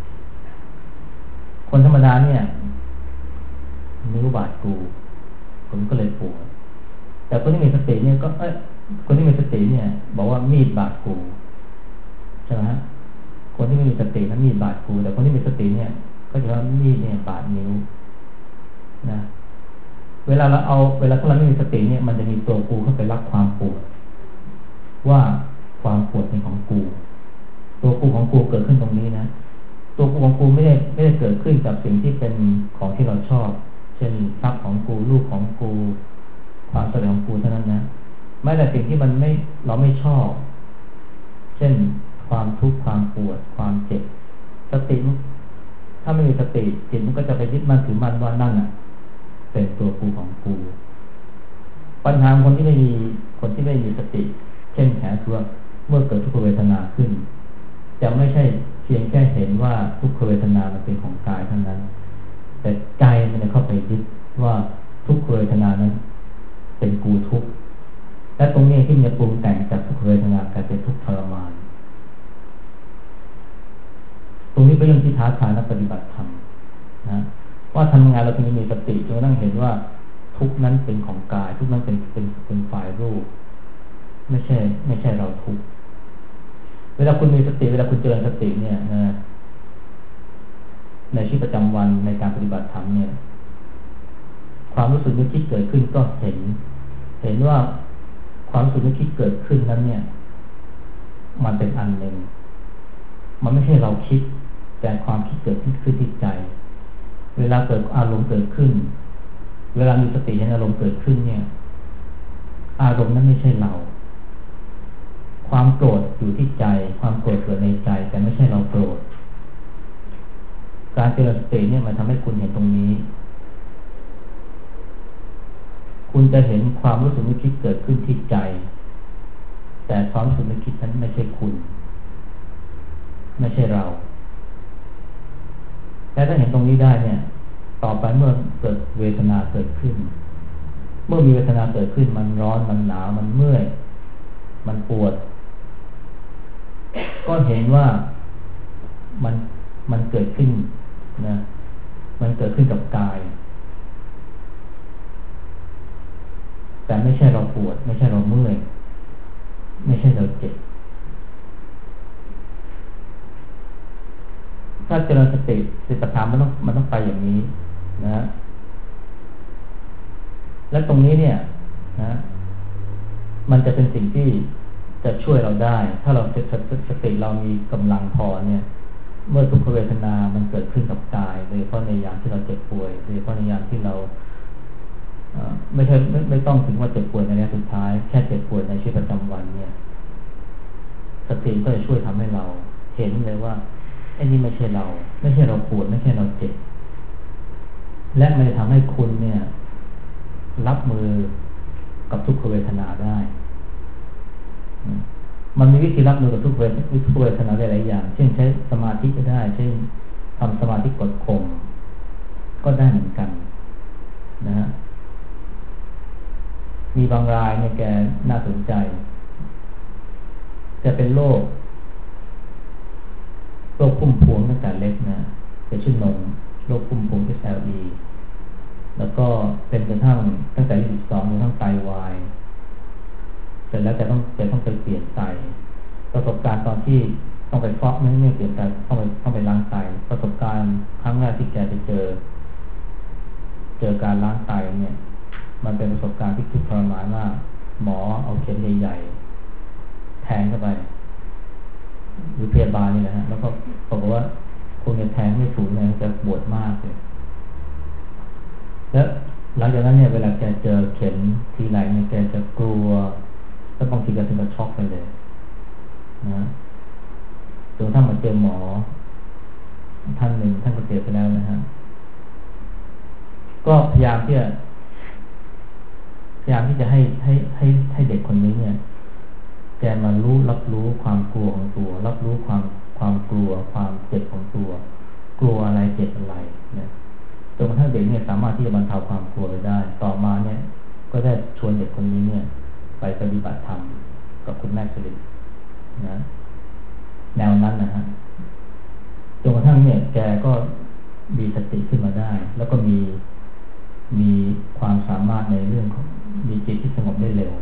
คนธรรมดาเนี่ยนิ้วบาดปูผมก็เลยปวดแต่คนที่มีสติเนี่ยก็คนที่มีสติเนี่ยบอกว่ามีดบาดปูใช่ไหมฮะคนที่ไม่มีสตินั้นมีดบาดปูแต่คนที่มีสติเนี่ยก็จะว่ามีดเนี่ยบาดนิ้วนะเวลาถ้าเราไม่มีสติเนี่ยมันจะมีตัวกูเข้าไปรับความปวดว่าความปวดเป็นของกูตัวกูของกูเกิดขึ้นตรงนี้นะตัวกูของกูไม่ได้เกิดขึ้นกับสิ่งที่เป็นของที่เราชอบเช่นทรัพย์ของกูลูกของกูความสำเร็จของกูเท่านั้นนะแม้แต่สิ่งที่เราไม่ชอบเช่นความทุกข์ความปวดความเจ็บสติถ้าไม่มีสติจิตมันก็จะไปยึดมั่นถือมั่นว่านั่นน่ะเป็นตัวกูของกูปัญหาของคนที่ไม่มีสติเช่นแผลคือเมื่อเกิดทุกขเวทนาขึ้นจะไม่ใช่เพียงแค่เห็นว่าทุกขเวทนามันเป็นของกายเท่านั้นแต่ใจมันจะเข้าไปยึดว่าทุกขเวทนานั้นเป็นกูทุกข์และตรงนี้ที่มันจะปรุงแต่งจากทุกขเวทนากลายเป็นทุกข์ทรมานตรงนี้เป็นเรื่องที่ท้าทายนักปฏิบัติธรรมนะว่าทำงานเราถึงมีสติจนกระทั่งเห็นว่าทุกนั้นเป็นของกายทุกนั้นเป็นฝ่ายรูปไม่ใช่เราทุกเวลาคุณมีสติเวลาคุณเจริญสติเนี่ยนะในชีวิตประจำวันในการปฏิบัติธรรมเนี่ยความรู้สึกนึกคิดเกิดขึ้นก็เห็นว่าความรู้สึกนึกคิดเกิดขึ้นนั้นเนี่ยมันเป็นอันหนึ่งมันไม่ใช่เราคิดแต่ความคิดเกิดขึ้นที่ใจเวลาเกิดอารมณ์เกิดขึ้นเวลามีสติเห็นอารมณ์เกิดขึ้นเนี่ยอารมณ์นั้นไม่ใช่เราความโกรธอยู่ที่ใจความโกรธเกิดในใจแต่ไม่ใช่เราโกรธการเจริญสติเนี่ยมันทำให้คุณเห็นตรงนี้คุณจะเห็นความรู้สึกนึกคิดเกิดขึ้นที่ใจแต่ความรู้สึกนึกคิดนั้นไม่ใช่คุณไม่ใช่เราและถ้าเห็นตรงนี้ได้เนี่ยต่อไปเมื่อเกิดเวทนาเกิดขึ้นเมื่อมีเวทนาเกิดขึ้นมันร้อนมันหนาวมันเมื่อยมันปวดก็เห็นว่ามันเกิดขึ้นนะมันเกิดขึ้นกับกายแต่ไม่ใช่เราปวดไม่ใช่เราเมื่อยไม่ใช่เราเจ็บถ้าเจริญสติปัฏฐานมันต้องไปอย่างนี้นะและตรงนี้เนี่ยนะมันจะเป็นสิ่งที่จะช่วยเราได้ถ้าเราสติเรามีกำลังพอเนี่ยเมื่อทุกขเวทนามันเกิดขึ้นกับกายโดยเฉพาะในยามที่เราเจ็บป่วยโดยเฉพาะในยามที่เราไม่ต้องถึงว่าเจ็บป่วยในระยะสุดท้ายแค่เจ็บป่วยในชีวิตประจำวันเนี่ยสติก็จะช่วยทำให้เราเห็นเลยว่าไอ้นี่ไม่ใช่เราไม่ใช่เราปวดไม่ใช่เราเจ็บและมันจะทำให้คุณเนี่ยรับมือกับทุกขเวทนาได้มันมีวิธีรับมือกับทุกขเวทนาได้หลายอย่างเช่นใช้สมาธิก็ได้เช่นทำสมาธิกดข่มก็ได้เหมือนกันนะฮะมีบางรายเนี่ยแกน่าสนใจจะเป็นโรคพุ่มพวงตั้งแต่เล็กนะเป็นชื่อนมโรคพุ่มพวง SLE แล้วก็เป็นจนทั้งตั้งแต่อายุ12จนทั้งไตวายเสร็จแล้วจะต้องไปเปลี่ยนไตประสบการณ์ตอนที่ต้องไปฟอกไม่เปลี่ยนไตต้องไปล้างไตประสบการณ์ครั้งแรกที่แกไปเจอการล้างไตเนี่ยมันเป็นประสบการณ์ที่ทุกข์ทรมานมากหมอเอาเข็มใหญ่ๆแทงเข้าไปหรือพยาบาลนี่แหละฮะแล้วก็บอกว่าคงจะแทงไม่ถูกเนี่ยจะปวดมากเลยแล้วหลังจากนั้นเนี่ยเวลาแกเจอเข็มทีไรเนี่ยแกจะกลัวแล้วบางทีก็ถึงกับช็อกไปเลยนะจนถ้ามาเจอหมอท่านหนึ่งท่านก็เสียไปแล้วนะฮะก็พยายามที่จะให้เด็กคนนี้เนี่ยแกมารับรู้ความกลัวของตัวรับรู้ความกลัวความเจ็บของตัวกลัวอะไรเจ็บอะไรเนี่ยจนกระทั่งเด็กเนี่ยสามารถที่จะบรรเทาความกลัวไปได้ต่อมาเนี่ยก็ได้ชวนเด็กคนนี้เนี่ยไปปฏิบัติธรรมกับคุณแม่สิรินะแนวนั้นนะฮะจนกระทั่งเนี่ยแกก็มีสติขึ้นมาได้แล้วก็มีความสามารถในเรื่องของมีจิตที่สงบได้เร็ว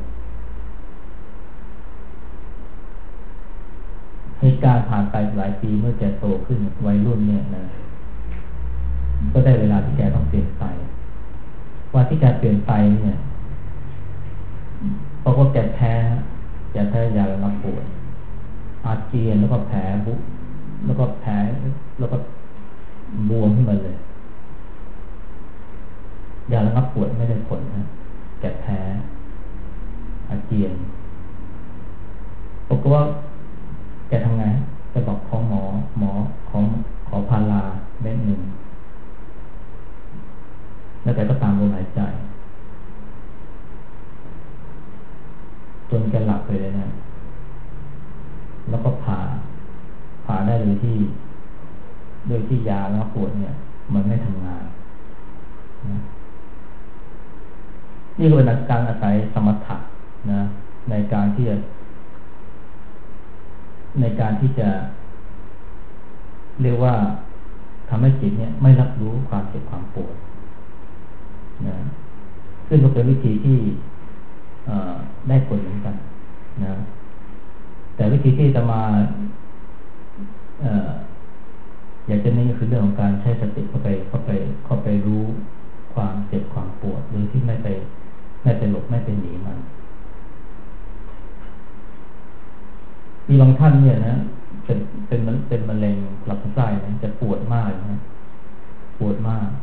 เหตุการณ์ผ่านไปหลายปีเมื่อแกโตขึ้นวัยรุ่นเนี่ยนะก็ได้เวลาที่แกต้องเปลี่ยนไตว่าที่แกเปลี่ยนไตเนี่ยเพราะว่าแกแพ้ยาระงับปวดอาเจียนแล้วก็แผลบุแล้วก็แผลแล้วก็บวมขึ้นมาเลยยาระงับปวดไม่ได้ผลนะแกแพ้อาเจียนบอกว่าแกทำไงจะบอกขอหมอขอพาราเม็ดหนึ่งแล้วแกก็ตามลมหายใจจนแกหลับไปเลยนะแล้วก็ผ่าได้โดยที่ยาแล้วปวดเนี่ยมันไม่ทำงานนะนี่ก็เป็นการอาศัยสมถะนะในการที่จะเรียกว่าทำให้จิตเนี่ยไม่รับรู้ความเจ็บความปวดนะซึ่งก็เป็นวิธีที่ได้ผลเหมือนกันนะแต่วิธีที่จะมาอยากจะนี่ก็คือเรื่องของการใช้สติเข้าไปรู้ความเจ็บความปวดโดยที่ไม่ไปหลบไม่ไปหนีมันมีบางท่านเนี่ยนะเป็นมะเร็งลำไส้นะจะปวดมากนะปวดมาก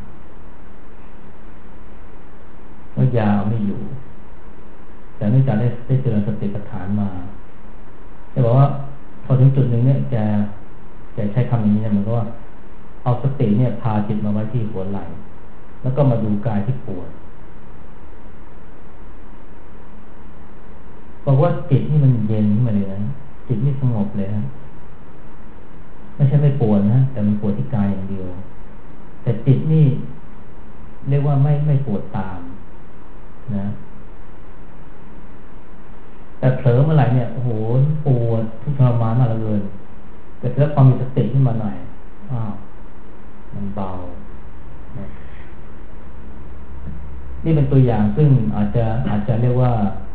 แล้วยาไม่อยู่แต่เนื่องจากได้เจริญสติปัฏฐานมาจะบอกว่าพอถึงจุดหนึ่งเนี่ยจะใช้คำอย่างนี้เนี่ยเหมือนกับว่าเอาสติเนี่ยพาจิตมาไว้ที่หัวไหล่แล้วก็มาดูกายที่ปวดบอกว่าจิตนี่มันเย็นขึ้นมาเลยนะจิตนี่สงบเลยนะไม่ใช่ไม่ปวดนะแต่มันปวดที่กายอย่างเดียวแต่จิตนี่เรียกว่าไม่ปวดตามนะแต่เผลอเมื่อไหร่เนี่ยโอ้โหปวดทุกข์ทรมานมากเลยแต่ถ้าความมีสติขึ้นมาหน่อยมันเบานะนี่เป็นตัวอย่างซึ่งอาจจะเรียกว่า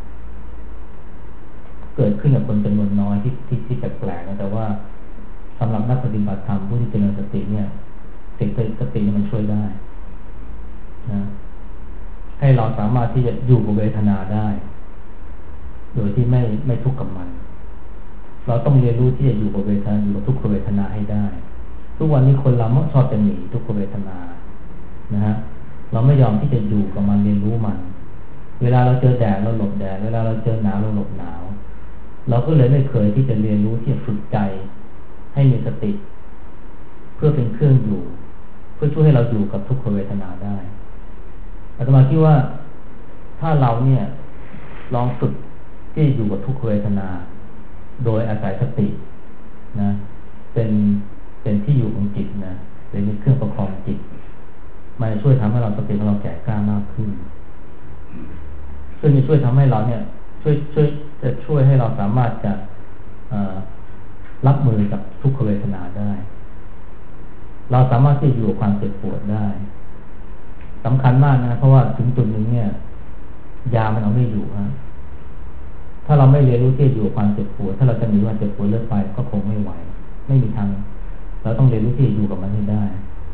เกิดขึ้นกับคนจำนวนน้อยที่แปลกๆนะแต่ว่าสำหรับนักปฏิบัติธรรมผู้ที่เจริญสติเนี่ยสตินี่มันช่วยได้นะให้เราสามารถที่จะอยู่กับเวทนาได้โดยที่ไม่ทุกข์กับมันเราต้องเรียนรู้ที่จะอยู่กับเวทนาอยู่กับทุกขเวทนาให้ได้ทุกวันนี้คนเรามักชอบจะหนีทุกขเวทนานะฮะเราไม่ยอมที่จะอยู่กับมันเรียนรู้มันเวลาเราเจอแดดเราหลบแดดเวลาเราเจอหนาวเราหลบหนาวเราก็เลยไม่เคยที่จะเรียนรู้ที่จะฝึกใจให้มีสติเพื่อเป็นเครื่องอยู่เพื่อช่วยให้เราอยู่กับทุกขเวทนาได้อาตมาคิดว่าถ้าเราเนี่ยลองฝึกที่อยู่กับทุกขเวทนาโดยอาศัยสตินะเป็นที่อยู่ของจิตนะเป็นเครื่องประคองจิตมันจะช่วยทำให้เราสติของเราแก่กล้ามากขึ้นซึ่งจะช่วยทำให้เราเนี่ยจะช่วยให้เราสามารถจะรับมือกับทุกขเวทนาได้เราสามารถที่จะอยู่กับความเจ็บปวดได้สำคัญมากนะเพราะว่าถึงจุดนึงเนี่ยยามันเอาไม่อยู่ฮะถ้าเราไม่เรียนรู้ที่จะอยู่กับความเจ็บปวดถ้าเราจะหนีความเจ็บปวดเรื่อยไปก็คงไม่ไหวไม่มีทางเราต้องเรียนรู้ที่จะอยู่กับมันให้ได้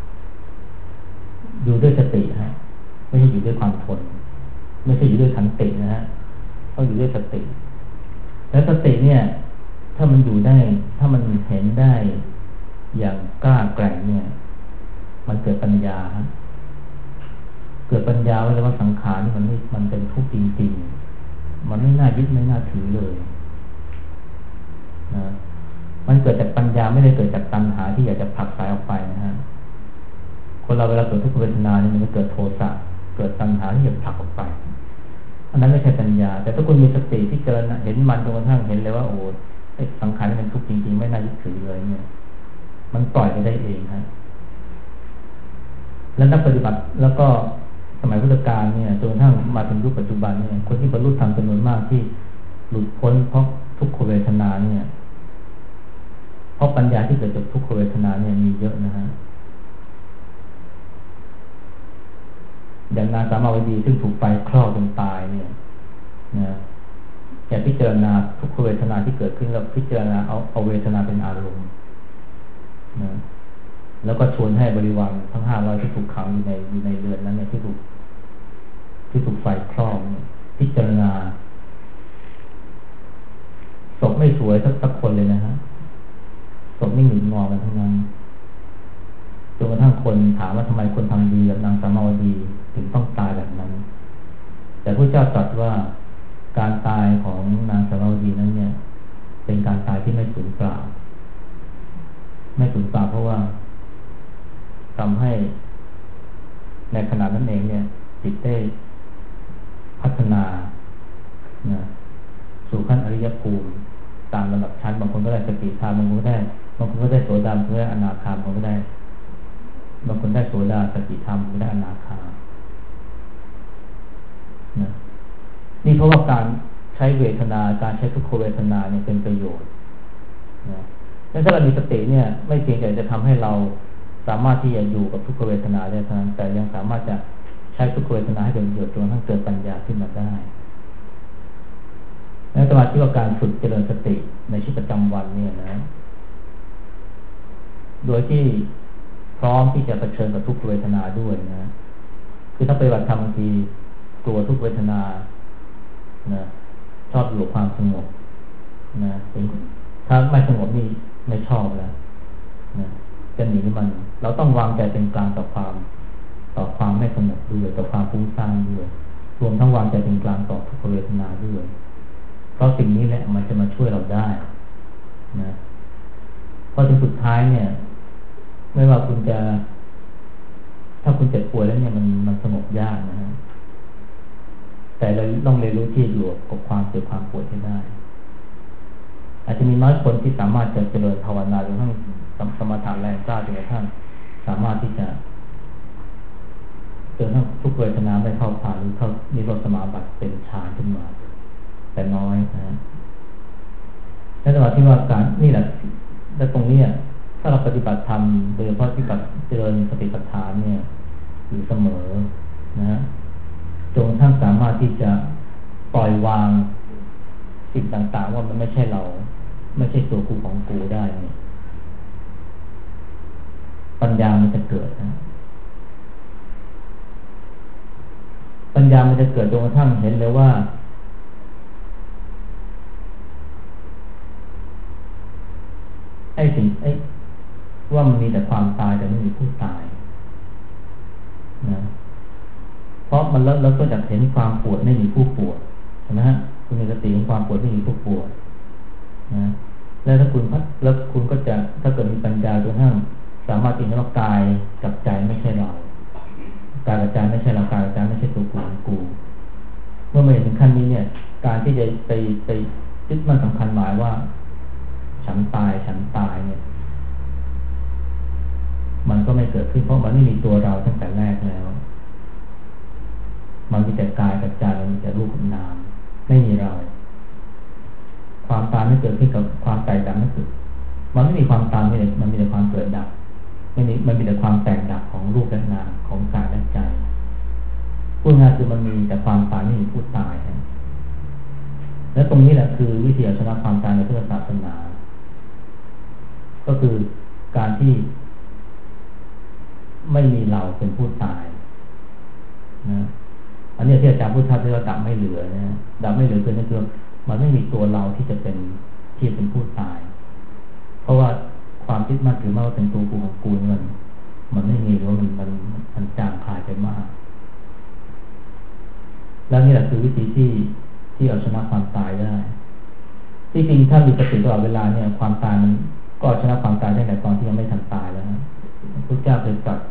อยู่ด้วยสติฮะไม่ใช่อยู่ด้วยความทนไม่ใช่อยู่ด้วยขันตินะฮะต้องอยู่ด้วยสติแล้วสติเนี่ยถ้ามันอยู่ได้ถ้ามันเห็นได้อย่างกล้าแกร่งเนี่ยมันเกิดปัญญาฮะเกิดปัญญาไว้แล้วว่าสังขารนี่มันเป็นทุกข์จริงๆมันไม่น่ายึดไม่น่าถือเลยนะมันเกิดจากปัญญาไม่ได้เกิดจากตัณหาที่อยากจะผลักไสออกไปนะฮะคนเราเวลาเกิดทุกขเวทนาเนี่ยมันจะเกิดโทสะเกิดตัณหาที่อยากผลักออกไปอันนั้นไม่ใช่ปัญญาแต่ถ้าคุณมีสติที่เจริญเห็นมันจนกระทั่งเห็นเลยว่าโอ้ไอ้สังขารนี่เป็นทุกข์จริงๆไม่น่ายึดถือเลยเนี่ยมันปล่อยไปได้เองฮะแล้วนักปฏิบัติแล้วก็สมัยพุทธกาลเนี่ยจนกระทั่งมาถึงยุคปัจจุบันเนี่ยคนที่บรรลุธรรมจำนวนมากที่หลุดพ้นเพราะทุกขเวทนาเนี่ยเพราะปัญญาที่เกิดจากทุกขเวทนาเนี่ยมีเยอะนะฮะอย่างนางสามาวดีซึ่งถูกไฟคลอกจนตายเนี่ยนะแกพิจารณาทุกขเวทนาที่เกิดขึ้นแล้วพิจารณาเอาเวทนาเป็นอารมณ์นะแล้วก็ชวนให้บริวารทั้ง500ที่ถูกขังอยู่ในเรือนนั้นเนี่ยที่ถูกไฟคลอกเนี่ยพิจารณาศพไม่สวยสักคนเลยนะฮะศพนี่หงิกงอกันทั้งนั้นจนกระทั่งคนถามว่าทำไมคนทำดีกับนางสามาวดีถึงต้องตายแบบนั้นแต่พระเจ้าตรัสว่าการตายของนางสามาวดีนั้นเนี่ยเป็นการตายที่ไม่สูญเปล่าไม่สูญเปล่าเพราะว่าทำให้ในขณะนั้นเองเนี่ยจิตได้พัฒนาสู่ขั้นอริยภูมิตามลำดับชั้นบางคนก็ได้สกิทาบางคนก็ได้โสดาบางคนก็ได้อนาคาบางคนก็ได้บางคนได้โสดาสกิทาบางคนได้อนาคานี่เพราะว่าการใช้เวทนาการใช้ทุกขเวทนาเนี่ยเป็นประโยชน์นะถ้าเรามีสติเนี่ยไม่เพียงแต่จะทำให้เราสามารถที่จะอยู่กับทุกขเวทนาได้เท่านั้นแต่ยังสามารถจะใช้ทุกขเวทนาให้เป็นประโยชน์จนกระทั่งเกิดปัญญาขึ้นมาได้และสมาธิว่าการฝึกเจริญสติในชีวิตประจำวันเนี่ยนะโดยที่พร้อมที่จะเผชิญกับทุกขเวทนาด้วยนะคือถ้าไปปฏิบัติธรรมบางทีกลัวทุกเวทนานะชอบอยู่กับความสงบนะถึงทถ้าไม่สงบนี่ไม่ชอบแล้วนะจะหนีมันเราต้องวางใจเป็นกลางต่อความไม่สงบด้วยต่อความฟุ้งซ่านด้วยรวมทั้งวางใจเป็นกลางต่อทุกขเวทนาด้วยเพราะสิ่งนี้แหละมันจะมาช่วยเราได้นะเพราะถึงสุดท้ายเนี่ยไม่ว่าคุณจะถ้าคุณเจ็บป่วยแล้วเนี่ยมันสงบยากนะฮะแต่เราต้องเรียนรู้ที่อยู่กับความเจ็บความปวดให้ได้อาจจะมีน้อยคนที่สามารถจะเจริญภาวนาจนทั้งสมถะแรงกล้าจนกระทั่งสามารถที่จะจนทั้งทุกเวทนาไม่เข้าผ่านหรือเข้านิโรธสมาบัติเป็นฌานขึ้นมาแต่น้อยนะและจังหวะที่ว่าการนี่แหละและตรงนี้ถ้าเราปฏิบัติธรรมโดยเฉพาะที่กับเจริญสติปัฏฐานเนี่ยอยู่เสมอนะจนท่านสามารถที่จะปล่อยวางสิ่งต่างๆว่ามันไม่ใช่เราไม่ใช่ตัวกูของกูได้เนี่ยปัญญามันจะเกิดนะปัญญามันจะเกิดจนกระทั่งเห็นเลยว่าว่ามันมีแต่ความตายแต่ไม่มีผู้ตายนะเพราะมันแล้วก็จะเห็นความปวดไม่มีผู้ปวดใช่ไหมฮะคุณมีสติของความปวดไม่มีผู้ปวดนะแล้วถ้าคุณก็จะถ้าเกิดมีปัญญาจนกระทั่งสามารถเห็นว่ากายกับใจไม่ใช่เรากายกับใจไม่ใช่เรากายกับใจไม่ใช่ตัวกูของกูเมื่อมาเห็นถึงขั้นนี้เนี่ยการที่จะไปยึดมันสำคัญหมายว่าฉันตายเนี่ยมันก็ไม่เกิดขึ้นเพราะมันไม่มีตัวเราตั้งแต่แรกแล้วมันมีแต่กายกับใจมันมีแต่รูปกับนามไม่มีเราความตายไม่เกิดขึ้นกับความแตกดับนั่นคือมันไม่มีความตายมันมีแต่ความเกิดดับมันมีแต่ความแตกดับของรูปและนามของกายและใจพูดง่ายคือมันมีแต่ความตายไม่มีผู้ตายและตรงนี้แหละคือวิธีเอาชนะความตายในพุทธศาสนาก็คือการที่ไม่มีเราเป็นผู้ตายนะอันนี้ที่อาจารย์พุทธะเรียกว่าดับไม่เหลือนะดับไม่เหลือคือนั่นคือมันไม่มีตัวเราที่จะเป็นผู้ตายเพราะว่าความคิดมั่นถือมั่นว่าเป็นตัวกูของกูมันไม่มีหรือว่ามันจางคลายไปมากแล้วนี่แหละคือวิธีที่เอาชนะความตายได้ที่จริงถ้ามีสติตลอดเวลาเนี่ยความตายมันก็ชนะความตายได้แต่ตอนที่ยังไม่ทันตายแล้วนะพระเจ้าเคยกับ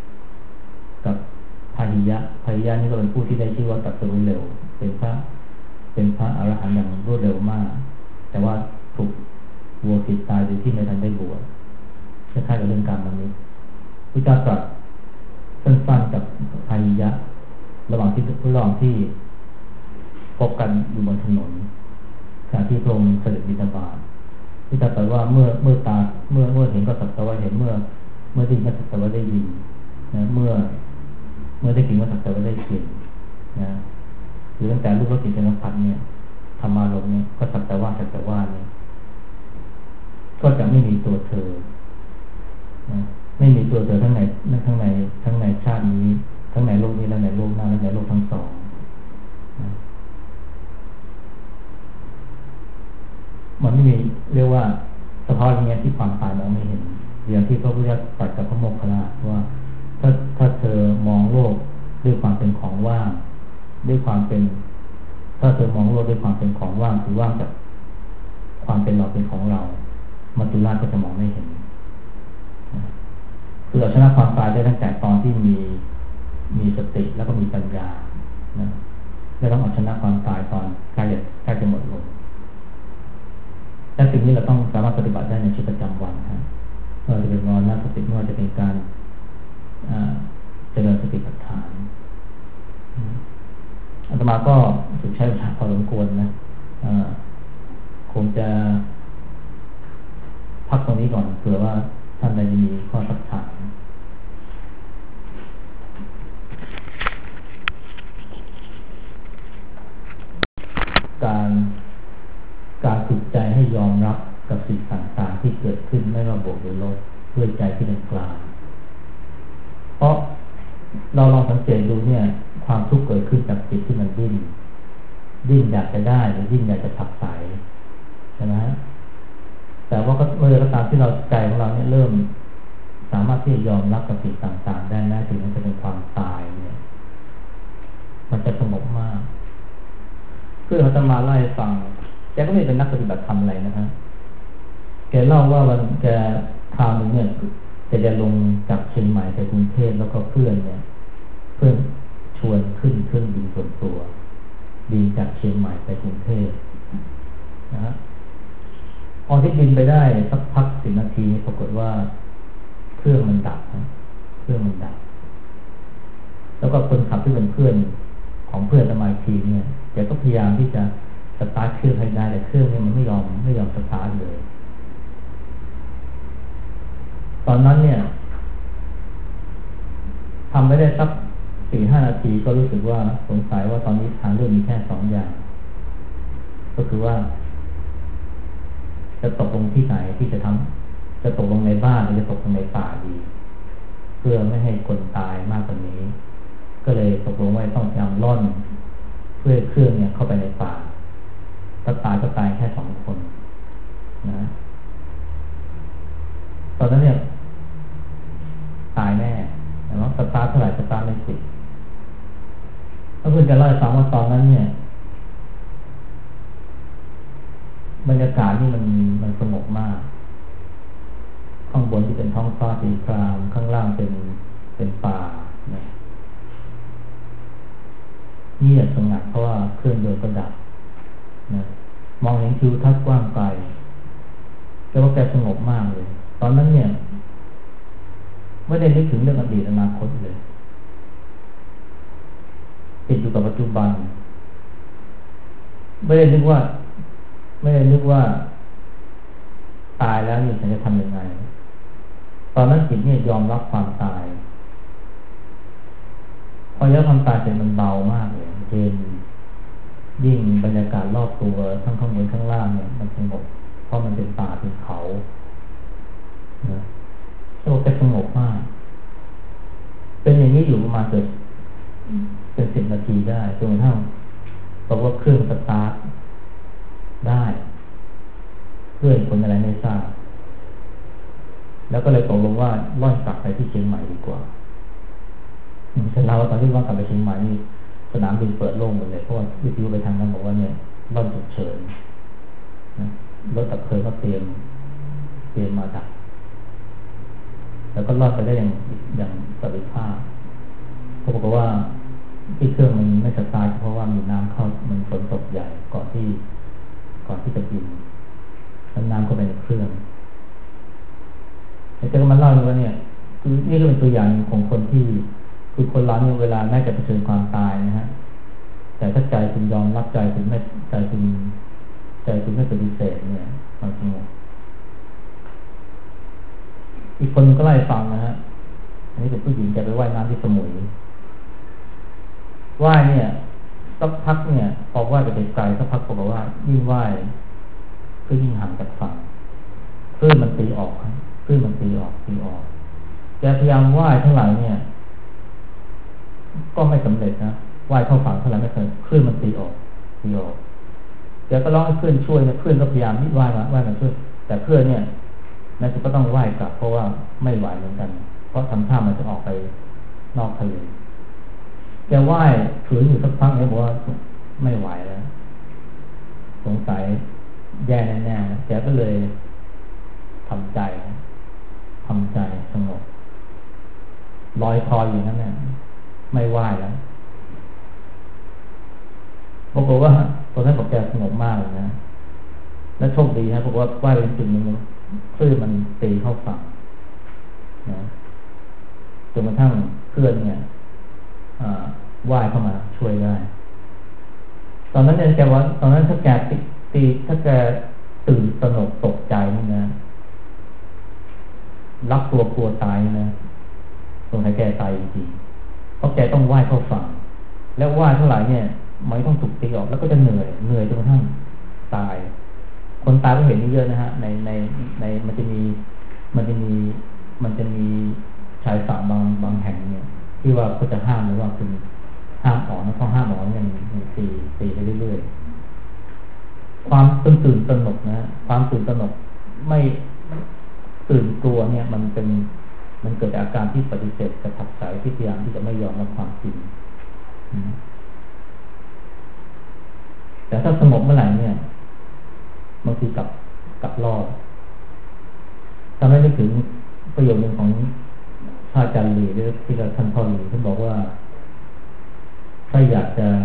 พาหิยะนี่ก็เป็นผู้ที่ได้ชื่อว่าตรัสรู้เร็วเป็นพระอรหันต์อย่างรวดเร็วมากแต่ว่าถูกวัวผิดตายโดยที่ไม่ทันได้บวชคล้ายๆกับเรื่องการมนุษย์พระเจ้าตรัสสั้นๆกับพาหิยะระหว่างที่พบกันอยู่บนถนนขณะที่พระองค์เสด็จบิณฑบาตที่ตรัสว่าเมื่อเห็นก็สักแต่ว่าเห็นเมื่อได้ยินก็สักแต่ว่าได้ยินนะเมื่อได้กลิ่นก็สักแต่ว่าได้กลิ่นนะหรือตั้งแต่รูปรสกลิ่นเสียงสัมผัสเนี่ยธรรมารมณ์เนี่ยก็สักแต่ว่าเนี่ยก็จะไม่มีตัวเธอนะไม่มีตัวเธอทั้งในชาตินี้ทั้งในโลกนี้และในโลกหน้าและในโลกทั้งสองนะมันไม่มีเรียกว่าสภาวะอย่างนี้ที่ความตายมองไม่เห็นอย่างที่พระพุทธเจ้าตรัสกับพระโมคคัลลานะว่าถ้าเธอมองโลกด้วยความเป็นของว่างด้วยความเป็นถ้าเธอมองโลกด้วยความเป็นของว่างคือว่างจากความเป็นเราเป็นของเรามัจจุราชก็จะมองไม่เห็นคือเราชนะความตายได้ตั้งแต่ตอนที่มีสติแล้วก็มีปัญญานะแล้วต้องเอาชนะความตายตอนใกล้จะหมดลมและสิ่งนี้เราต้องสามารถปฏิบัติได้ในชีวิตประจำวันนะไม่ว่าจะเป็นนอนนั่งสติไม่ว่าจะเป็นการเจริญสติปัฏฐานอาตมาก็ถูกใช้เวลาพอสมควรนะคงจะพักตรงนี้ก่อนเผื่อว่าท่านใดมีข้อสักถามการฝึกใจให้ยอมรับกับสิ่งต่างๆที่เกิดขึ้นไม่ว่าบวกหรือลบด้วยใจที่เป็นกลางเพราะเราลองสังเกตดูเนี่ยความทุกข์เกิดขึ้นจากจิตที่มันดิ้นอยากจะได้หรือดิ้นอยากจะผลักไสใช่ไหมฮะแต่ว่าก็เมื่อก็ตามที่เราใจของเราเนี่ยเริ่มสามารถที่จะยอมรับกับสิ่งต่างๆได้แม้ถึงมันจะเป็นความตายเนี่ยมันจะสงบมากเพื่อนอาตมาเล่าให้ฟังแกก็ไม่เป็นนักปฏิบัติธรรมอะไรนะฮะแกเล่าว่าวันแกคราวนึงเนี่ยแกจะลงจากเชียงใหม่ไปกรุงเทพแล้วก็เพื่อนเนี่ยเพื่อนชวนขึ้นเครื่องบินส่วนตัวบินจากเชียงใหม่ไปกรุงเทพนะฮะพอที่บินไปได้สักพัก10 นาทีปรากฏว่าเครื่องมันดับนะเครื่องมันดับแล้วก็คนขับที่เป็นเพื่อนของเพื่อนสมัยทีเนี่ยแกก็พยายามที่จะสตาร์ทเครื่องให้ได้แต่เครื่องเนี่ยมันไม่ยอมสตาร์ทเลยตอนนั้นเนี่ยทำไม่ได้สัก4-5 นาทีก็รู้สึกว่าสงสัยว่าตอนนี้ทางเลือกมีแค่2 อย่างก็คือว่าจะตกลงที่ไหนที่จะตกลงในบ้านหรือจะตกลงในป่าดีเพื่อไม่ให้คนตายมากกว่านี้ก็เลยตกลงว่าต้องพยายามล่อนเพื่อเครื่องเนี่ยเข้าไปในป่าถ้าตายก็ตายแค่2 คนนะตอนนั้นเนี่ยตายแน่เนาะสตาร์ทเท่าไหร่สตาร์ทไม่ติดแล้วเพื่อนจะเล่าให้ฟังว่าตอนนั้นเนี่ยบรรยากาศนี่มันสงบมากข้างบนที่เป็นท้องฟ้าสีครามข้างล่างเป็นป่านะเงียบสงัดเพราะว่าเครื่องยนต์ก็ดับนะมองเห็นทิวทัศน์กว้างไกลแต่ว่าแกสงบมากเลยตอนนั้นเนี่ยไม่ได้นึกถึงเรื่องอดีตอนาคตเลยติดอยู่กับปัจจุบันไม่ได้นึกว่าตายแล้วนี่ฉันจะทำยังไงตอนนั้นจิตเนี่ยยอมรับความตายพอยอมรับความตายเสร็จมันเบามากเลยเย็นยิ่งบรรยากาศรอบตัวทั้งข้างบนข้างล่างเนี่ยมันสงบเพราะมันเป็นป่าเป็นเขานะโอ้แต่สงบมากเป็นอย่างนี้อยู่ประมาณเป็น10 นาทีได้จนกระทั่งบอกว่าเครื่องสตาร์ทได้เพื่อนคนอะไรไม่ทราบแล้วก็เลยตกลงว่าล่อนกลับไปที่เชียงใหม่ดีกว่าฉันเล่าว่าตอนที่ล่อนกลับไปเชียงใหม่นี่สนามบินเปิดโล่งหมดเลยเพราะว่าวิทยุไปทางนั้นบอกว่าเนี่ยล่อนฉุกเฉินนะรถดับเพลิงก็เตรียมมาดับแล้วก็รอดไปได้อย่างสวัสดิภาพเขาบอกว่าที่เครื่องมันไม่สตาร์ทเพราะว่ามีน้ำเข้ามันฝนตกใหญ่ก่อนที่จะบินน้ำก็ไปในเครื่องแต่เจ้าก็มาเล่าว่าเนี่ยคือนี่ก็เป็นตัวอย่างของคนที่คือคนเราเนี่ยเวลาแม้จะเผชิญความตายนะฮะแต่ถ้าใจคุณยอมรับใจคุณไม่ปฏิเสธเนี่ยมันสงบอีกคนก็ไล่ฟังนะฮะอันนี้เป็นผู้หญิงแกไปว่ายน้ำที่สมุยว่ายเนี่ยสักพักเนี่ยพอว่ายไปไกลสักพักบอกว่ายิ่งว่ายก็ยิ่งห่างจากฝั่งคลื่นมันตีออกแกพยายามว่ายเท่าไหร่เนี่ยก็ไม่สำเร็จนะว่ายเข้าฝั่งเท่าไหร่ไม่เคยคลื่นมันตีออกแกก็ร้องให้เพื่อนช่วยนะเพื่อนก็พยายามที่ว่ายมาช่วยแต่เพื่อนเนี่ยในสุดก็ต้องว่ายกลับเพราะว่าไม่ไหวเหมือนกันเพราะทำท่ามันจะออกไปนอกทะเลแกว่ายถืออยู่สักพักเนี่ยบอกว่าไม่ไหวแล้วสงสัยแย่แน่ๆแกก็เลยทำใจสงบลอยคออยู่นั่นแหละไม่ว่ายแล้วบอกว่าตอนนั้นบอกแกสงบมากเลยนะและโชคดีนะบอกว่าว่ายไปจุดนึงคลื่นมันตีเข้าฝั่งนะจนกระทั่งเพื่อนเนี่ยว่ายเข้ามาช่วยได้ตอนนั้นเนี่ยแกว่าตอนนั้นถ้าแกถ้าแกตื่นตระหนกตกใจนี่นะรับตัวกลัวตายนะสงสัยแกตายจริงเพราะแกต้องว่ายเข้าฝั่งแล้วว่ายเท่าไหร่เนี่ยไม่ต้องถูกตีออกแล้วก็จะเหนื่อยจนกระทั่งตายคนตายก็เห็นนี่เยอะนะฮะในมันจะมีชายฝั่งบางแห่งเนี่ยที่ว่าเขาจะห้ามหรือว่าคือห้ามออกนะเขาห้ามออกอย่างตีไปเรื่อยๆความตื่นตระหนกนะความตื่นตระหนกไม่ตื่นตัวเนี่ยมันเกิดจากอาการที่ปฏิเสธกระทับสายที่พยายามที่จะไม่ยอมรับความจริงแต่ถ้าสงบเมื่อไหร่เนี่ยบางทีกลับรอดทำให้นึกถึงประโยคนึงของพระอาจารย์หลีที่ท่านพ่อหลีท่านบอกว่าถ้าอยากจะ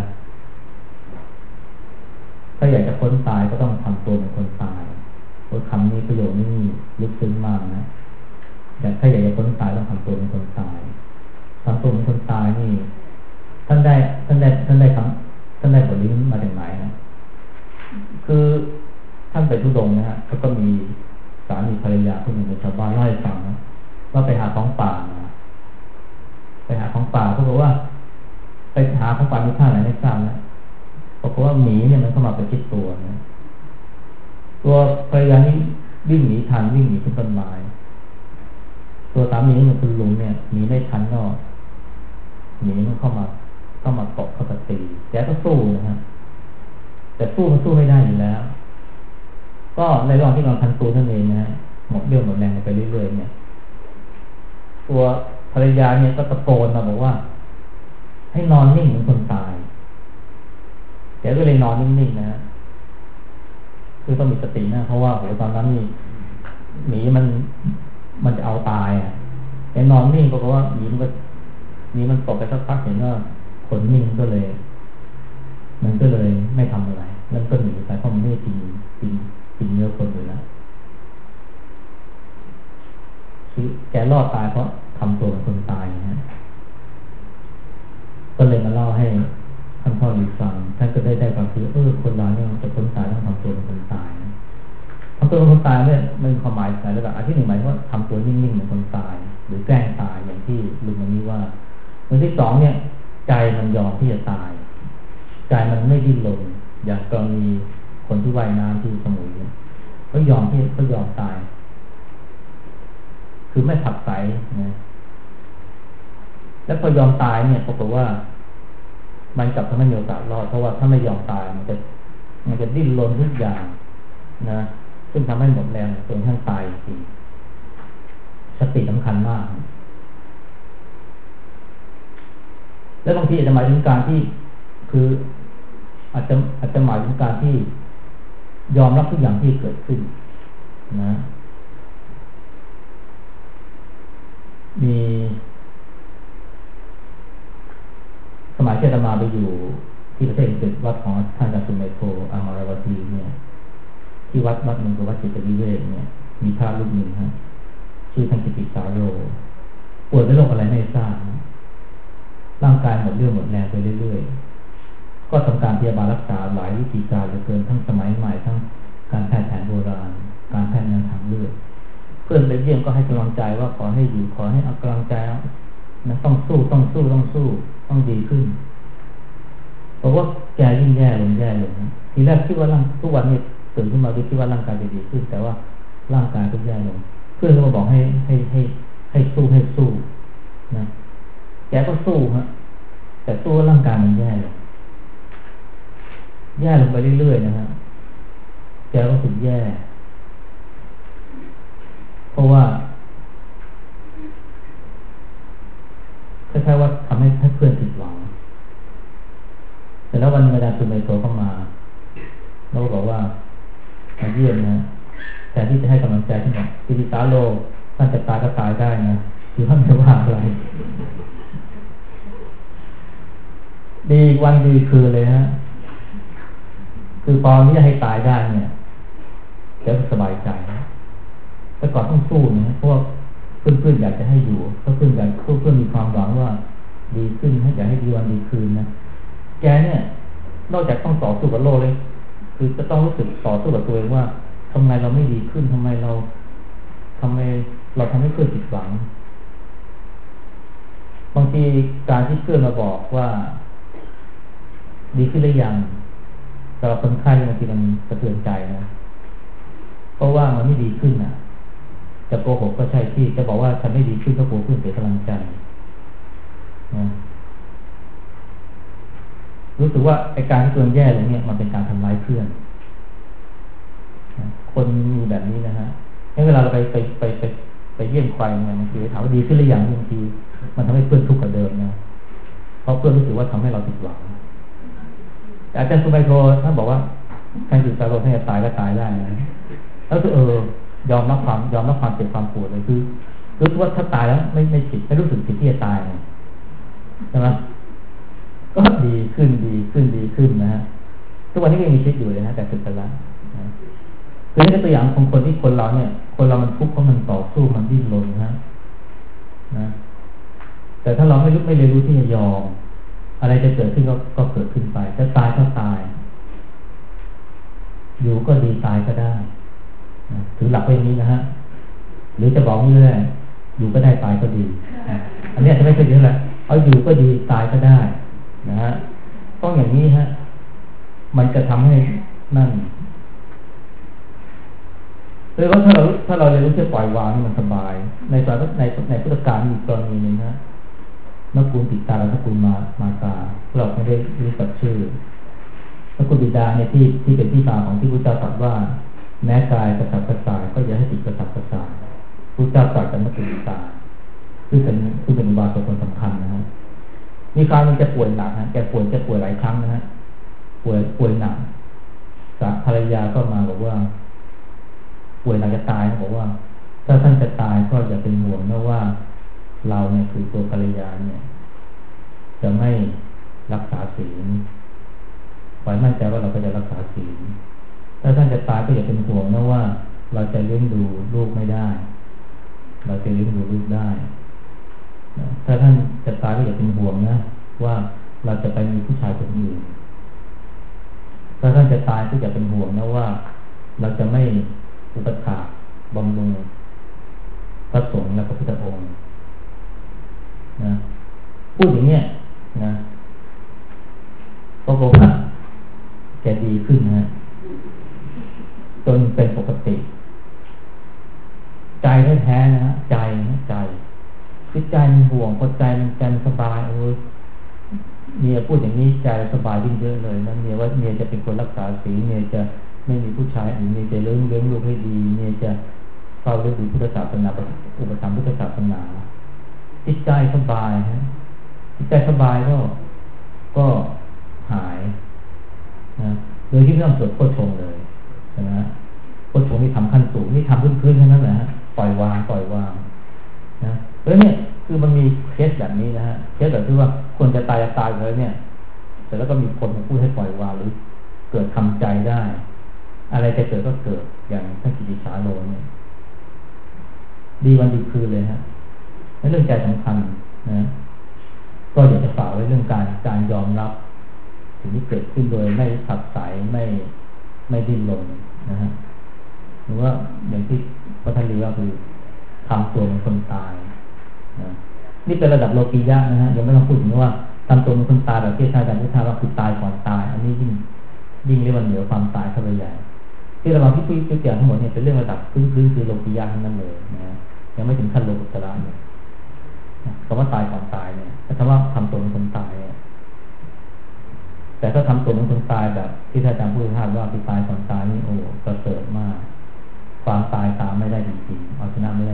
พ้นตายก็ต้องทำตัวเป็นคนตายคำนี้ประโยคนี้ลึกซึ้งมากนะถ้าอยากจะพ้นตายต้องทำตัวเป็นคนตายทำตัวเป็นคนตายนี่ท่านได้บทนี้มาจากไหนนะคือท่านไปทุดงนะฮะแล้วก็มีสามีภรรยาคนหนึ่งเป็นชาวบ้านเล่าให้ฟังนะว่าไปหาของป่ามาไปหาของป่าเขาบอกว่าไปหาของป่ามีท่าไหนไม่ทราบนะเพราะว่าหมีเนี่ยมันเข้ามาประชิดตัวนะตัวภรรยานี่วิ่งหนีทันวิ่งหนีขึ้นต้นไม้ตัวสามีนี่มันคุณลุงเนี่ยหนีไม่ทันก็หนีมันเข้ามาตบเข้ามาตีแกก็สู้นะฮะแต่มันสู้ไม่ได้อยู่แล้วก็ในระหว่างที่กำลังทันตัวท่านเองนะฮะหมดเรี่ยวหมดแรงไปเรื่อยๆเนี่ยตัวภรรยาเนี่ยก็ตะโกนมาบอกว่าให้นอนนิ่งเหมือนคนตายแกก็เลยนอนนิ่งๆนะฮะคือต้องมีสตินะเพราะว่าตอนนั้นนี่หมีมันจะเอาตายอ่ะแต่นอนนิ่งเพราะว่าหมีมันตกไปสักพักเห็นว่าขนนิ่งก็เลยไม่ทำอะไรแล้วก็หนีไปเพราะมันไม่ได้กินเนื้อคนอยู่แล้วคือแกรอดตายเพราะทำตัวเป็นคนตายนะก็เลยมาเล่าให้ท่านพ่อหลีฟังท่านก็ได้ความคิดคนเราเนี่ยจะพ้นตายต้องทำตัวเป็นคนตายนะทำตัวเป็นคนตายเนี่ยมันมีความหมายหลายระดับอันที่หนึ่งหมายว่าทำตัวนิ่งๆเหมือนคนตายหรือแกล้งตายอย่างที่ลุงมันนี้ว่าอันที่สองเนี่ยใจมันยอมที่จะตายใจมันไม่ดิ้นรนอย่างกรณีคนที่ว่ายน้ำที่สมุยเนี่ยเขายอมตายคือไม่ผักใสนะแล้วพอยอมตายเนี่ยปรากฏว่ามันกลับทำให้มีโอกาสรอดเพราะว่าถ้าไม่ยอมตายมันจะดิ้นรนทุกอย่างนะซึ่งทำให้หมดแรงจนทั้งตายจริงสติสำคัญมากและบางทีอาจจะหมายถึงการที่คืออาจจะหมายถึงการที่ยอมรับทุกอย่างที่เกิดขึ้นนะมีสมัยที่อาตมาไปอยู่ที่ประเทศอังกฤษวัดของท่านอาจารย์สุเมโธอมรวตีเนี่ยที่วัดหนึ่งคือวัดจิตวิเวกเนี่ยมีพระรูปหนึ่งฮะชื่อท่านกิติสาโรป่วยด้วยโรคอะไรไม่ทราบร่างกายหมดเรี่ยวหมดแรงไปเรื่อยๆก็ทำการพยาบาลรักษาหลายวิธีการเหลือเกินทั้งสมัยใหม่ทั้งการแพทย์แผนโบราณการแพทย์ทางเลือดเพื่อนไปเยี่ยมก็ให้กำลังใจว่าขอให้อยู่ขอให้เอากำลังใจนะต้องสู้ต้องดีขึ้นเพราะว่าแกยิ่งแย่ลงทีแรกคิดว่าทุกวันนี้ตื่นขึ้นมาคิดว่าร่างกายจะดีขึ้นแต่ว่าร่างกายก็แย่ลงเพื่อนก็มาบอกให้สู้นะแกก็สู้ฮะแต่สู้ร่างกายมันแย่ลงไปเรื่อยๆนะฮะแกก็รู้สึกแย่เพราะว่าคล้ายๆว่าทำให้เพื่อนผิดหวังแต่แล้ววันนึงอาจารย์สุเมโธเข้ามาเราบอกว่ามาเยี่ยมนะแต่ที่จะให้กำลังใจท่านบอกกิติสาโลท่านจะตายก็ตายได้นะคือท่านจะว่าอะไรดีวันดีคืนเลยฮะคือตอนนี้จะให้ตายได้เนี่ยจะสบายใจนะแต่ก่อนต้องสู้นะเพราะเพื่อนอยากจะให้อยู่เพราะเพื่อนมีความหวังว่าดีขึ้นอยากให้ดีวันดีคืนนะแกเนี่ยนอกจากต้องต่อสู้กับโลกเลยคือจะต้องรู้สึกต่อสู้กับตัวเองว่าทำไมเราไม่ดีขึ้นทำไมเราทำให้เพื่อนผิดหวังบางทีการที่เพื่อนมาบอกว่าดีขึ้นหรือยังสำหรับคนไข้บางทีมันสะเทือนใจนะเพราะว่ามันไม่ดีขึ้นอ่ะจะโกหกก็ใช่ที่จะบอกว่าฉันไม่ดีขึ้นก็กลัวเพื่อนเสียกำลังใจนะรู้สึกว่าไอ้การที่ตัวแย่ลงเนี่ยมันเป็นการทำร้ายเพื่อนคนมีแบบนี้นะฮะเวลาเราไปเยี่ยมใครเนี่ยบางทีถามว่าดีขึ้นหรือยังบางทีมันทำให้เพื่อนทุกข์กว่าเดิมนะเพราะเพื่อนรู้สึกว่าทำให้เราผิดหวังอาจารย์สุไบโทท่านบอกว่าการจิตตาโลท่านจะตายก็ตายได้นะแล้วคือยอมรับความเจ็บความปวดเลยคือรู้ว่าถ้าตายแล้วไม่ผิดไม่รู้สึกผิดที่จะตายใช่ไหมก็ดีขึ้นนะฮะทุกวันนี้ก็ยังมีชีวิตอยู่เลยนะแต่สึกไปแล้วคือนี่เป็นตัวอย่างของคนที่คนเรามันทุกข์เพราะมันต่อสู้มันดิ้นรนนะแต่ถ้าเราไม่เรียนรู้ที่จะยอมอะไรจะเกิดขึ้นก็เกิดขึ้นไปจะตายก็ตายอยู่ก็ดีตายก็ได้ถือหลักไว้อย่างนี้นะฮะหรือจะบอกนี่เลยอยู่ก็ได้ตายก็ดีอันนี้จะไม่ใช่เยอะแหละเอาอยู่ก็ดีตายก็ได้นะฮะต้องอย่างนี้ฮะมันจะทำให้นั่นเลยว่าถ้าเราเรียนรู้ที่ปล่อยวางนี่มันสบายในพุทธกาลมีกรณีนึงนะนักกุลติตาและนักกุลมาตาเราไม่ได้รู้จักชื่อนักกุลติตาเนี่ยที่เป็นที่มาของที่พระเจ้าตรัสว่าแม้กายกระสับกระส่ายก็อย่าให้จิตกระสับกระส่ายพระเจ้าตรัสกับนักกุลติตาซึ่งเป็นอุบาสกคนสำคัญนะฮะมีคราวนึงจะป่วยหนักนะแกป่วยหลายครั้งนะฮะป่วยหนักภรรยาก็มาบอกว่าป่วยหนักจะตายบอกว่าถ้าท่านจะตายก็อย่าเป็นห่วงนะว่าเราเนี่ยคือตัวภรรยาเนี่ยจะไม่รักษาศีลไว้มั่นใจว่าเราก็จะรักษาศีลถ้าท่านจะตายก็อย่าเป็นห่วงนะว่าเราจะเลี้ยงดูลูกไม่ได้เราจะเลี้ยงดูลูกได้ถ้าท่านจะตายก็อย่าเป็นห่วงนะว่าเราจะไปมีผู้ชายคนอื่นถ้าท่านจะตายก็อย่าเป็นห่วงนะว่าเราจะไม่อุปถัมภ์บำรุงพระสงฆ์และพระพุทธองค์นะพูดอย่างเนี้ยนะปรากฏว่าแกดีขึ้นนะจนเป็นปกติใจแท้ๆนะฮะใจคือใจมันห่วงพอใจมันสบายเมียพูดอย่างนี้ใจสบายยิ่งเยอะเลยนะเมียว่าเมียจะเป็นคนรักษาศีลเมียจะไม่มีผู้ชายอื่นเมียจะเลี้ยงลูกให้ดีเมียจะเฝ้าเรื่องพุทธศาสนาอุปถัมภ์พุทธศาสนาจิตใจสบายฮะจิตใจสบายก็หายนะโดยที่ไม่ต้องสวดโคชงเลยนะโคชงนี่ทำขั้นสูงนี่ทำพื้นๆแค่นั้นแหละฮะปล่อยวางนะแล้วเนี่ยคือมันมีเคสแบบนี้นะฮะเคสแบบที่ว่าคนจะตายเลยเนี่ยแต่แล้วก็มีคนมาพูดให้ปล่อยวางหรือเกิดทำใจได้อะไรจะเกิดก็เกิดอย่างท่านกิติสาโลเนี่ยดีวันดีคืนเลยฮะในเรื่องใจสำคัญนะก็อยากจะฝากไว้เรื่องการยอมรับสิ่งที่เกิดขึ้นโดยไม่ขัดสายไม่ดิ้นรนนะฮะหรือว่าอย่างที่พระทลีว่าคือทำตัวเป็นคนตายนะนี่เป็นระดับโลกียะนะฮะยังไม่ต้องพูดถึงว่าทำตัวเป็นคนตายแบบที่ท่านอาจารย์พุทธาว่าคือตายก่อนตายอันนี้ยิ่งเรียกว่าเหนือความตายเข้าไปใหญ่ที่เราที่พูดตัวอย่างทั้งหมดเนี่ยเป็นเรื่องระดับพื้นคือโลกียะทั้งนั้นเลยนะยังไม่ถึงขั้นโลกุตระเนี่ยคำว่าตายก่อนตายเนี่ยคำว่าทำตัวเป็นคนตายเนี่ยแต่ถ้าทำตัวเป็นคนตายแบบที่ท่านอาจารย์พูดว่าคือตายก่อนตายนี่โอ้ประเสริฐมากความตายตามไม่ได้จริงๆเอาชนะไม่ได้